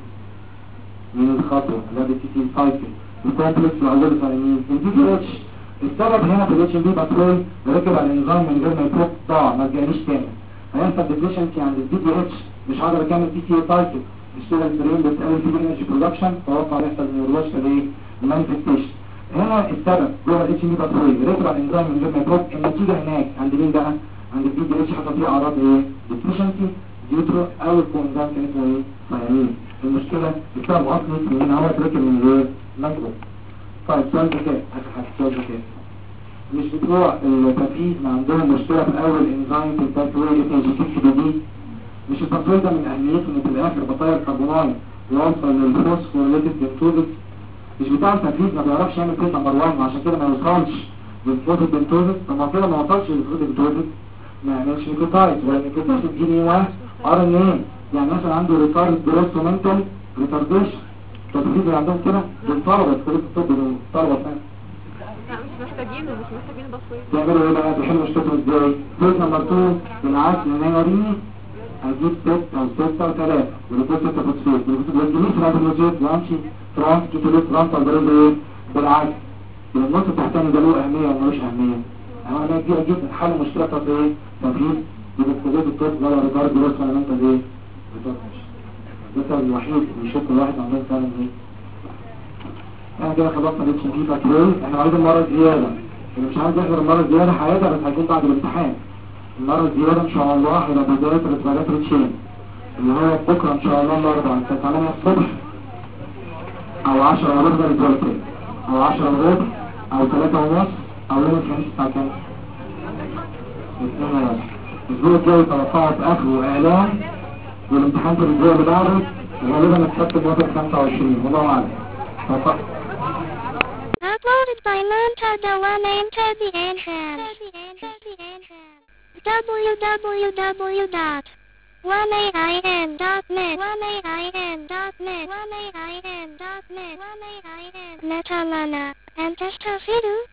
من الخطوه اللي قبل التي تي سايكل الكومبلكس واولها ثيامين الدي تي اتش. السبب هنا في الاتش بي باتروي ركب على الانزيم من غير ما يفك ضاع ما رجعليش تاني هيحصل ديفيشنسي عند الدي تي اتش مش هقدر اكمل تي تي سايكل اشتغل البرين بتقلل فيه انرجي برودكشن توقع يحصل نيورولوجيكال ايه؟ مانيفستيشن. هنا السبب جوه الاتش بي باتروي ركب على الانزيم من غير ما يفك. النتيجه هناك عند مين بقى؟ عند البي دي اتش حصل فيه اعراض ايه؟ ديفيشنسي ديوترو او الكونزام كان اسمه ايه؟ ثيامين. المشكله السبب اصلي من هو تركب من غير مايكرو. طيب سؤال ذكاء سؤال ذكاء مش بتوع التفريز ما عندهم مشكله في الاول انزيم في التسويه اسمه جي 6 دي مش التسويه ده من اهميته انه في الاخر بطاير كربوناي يوصل للفوسفوريليتد بنتوزيس. مش بتاع التفريز ما بيعرفش يعمل كيس نمبر 1 وعشان كده ما يوصلش للفوسفوريليتد بنتوزيس. طب ما كده ما وصلش للفوسفوريليتد بنتوزيس ما يعملش نيوكليوتايد ولا نيوكليوتايد الجيني واحد ار ان ايه يعني مثلا عنده ريتارد جروث ومنتال ريتارديشن. التفريز اللي عندهم كده بالطلبه في كليه الطب بالطلبه فاهم مش محتاجينه تصوير. تعملوا ايه بقى؟ بيحلوا مشكلتهم ازاي؟ كيس نمبر 2 بالعكس ان انا وريني هجيب 6 او 6 و3 ولكل 6 فوسفيت والجميل في هذا الوجود وامشي ترانس كيتوليز ترانس الجريد ايه؟ بالعكس النص التحتاني ده له اهميه ولا ملوش اهميه؟ اهميه كبيره جدا. حل مشكله بتاعت ايه؟ تفريز يبقى كليه الطب ولا ريكارد جروس ولا انت ايه؟ ده السبب الوحيد اللي يشك الواحد عندهم فعلا ايه؟ احنا كده خلصنا الاتش بي باترول. احنا عايزين المره الزياده اللي مش عايز يحضر المره الزياده هيقدر بس هيكون بعد الامتحان. المره الزياده ان شاء الله هيبقى بدايه الاسبوعات تشين اللي هو بكره ان شاء الله الاربعاء الساعه 8 الصبح او 10 وربع الاسبوع الثاني او 10 وربع او 3 ونص او يوم الخميس الساعه كام؟ 2 ونص. الاسبوع الجاي توقعوا في اخره اعلان والامتحان في الاسبوع اللي بعده غالبا السبت موافق 25 والله اعلم. Uploaded by Monta Dewana into the entrance. www.1aim.net Metalana and Testafidu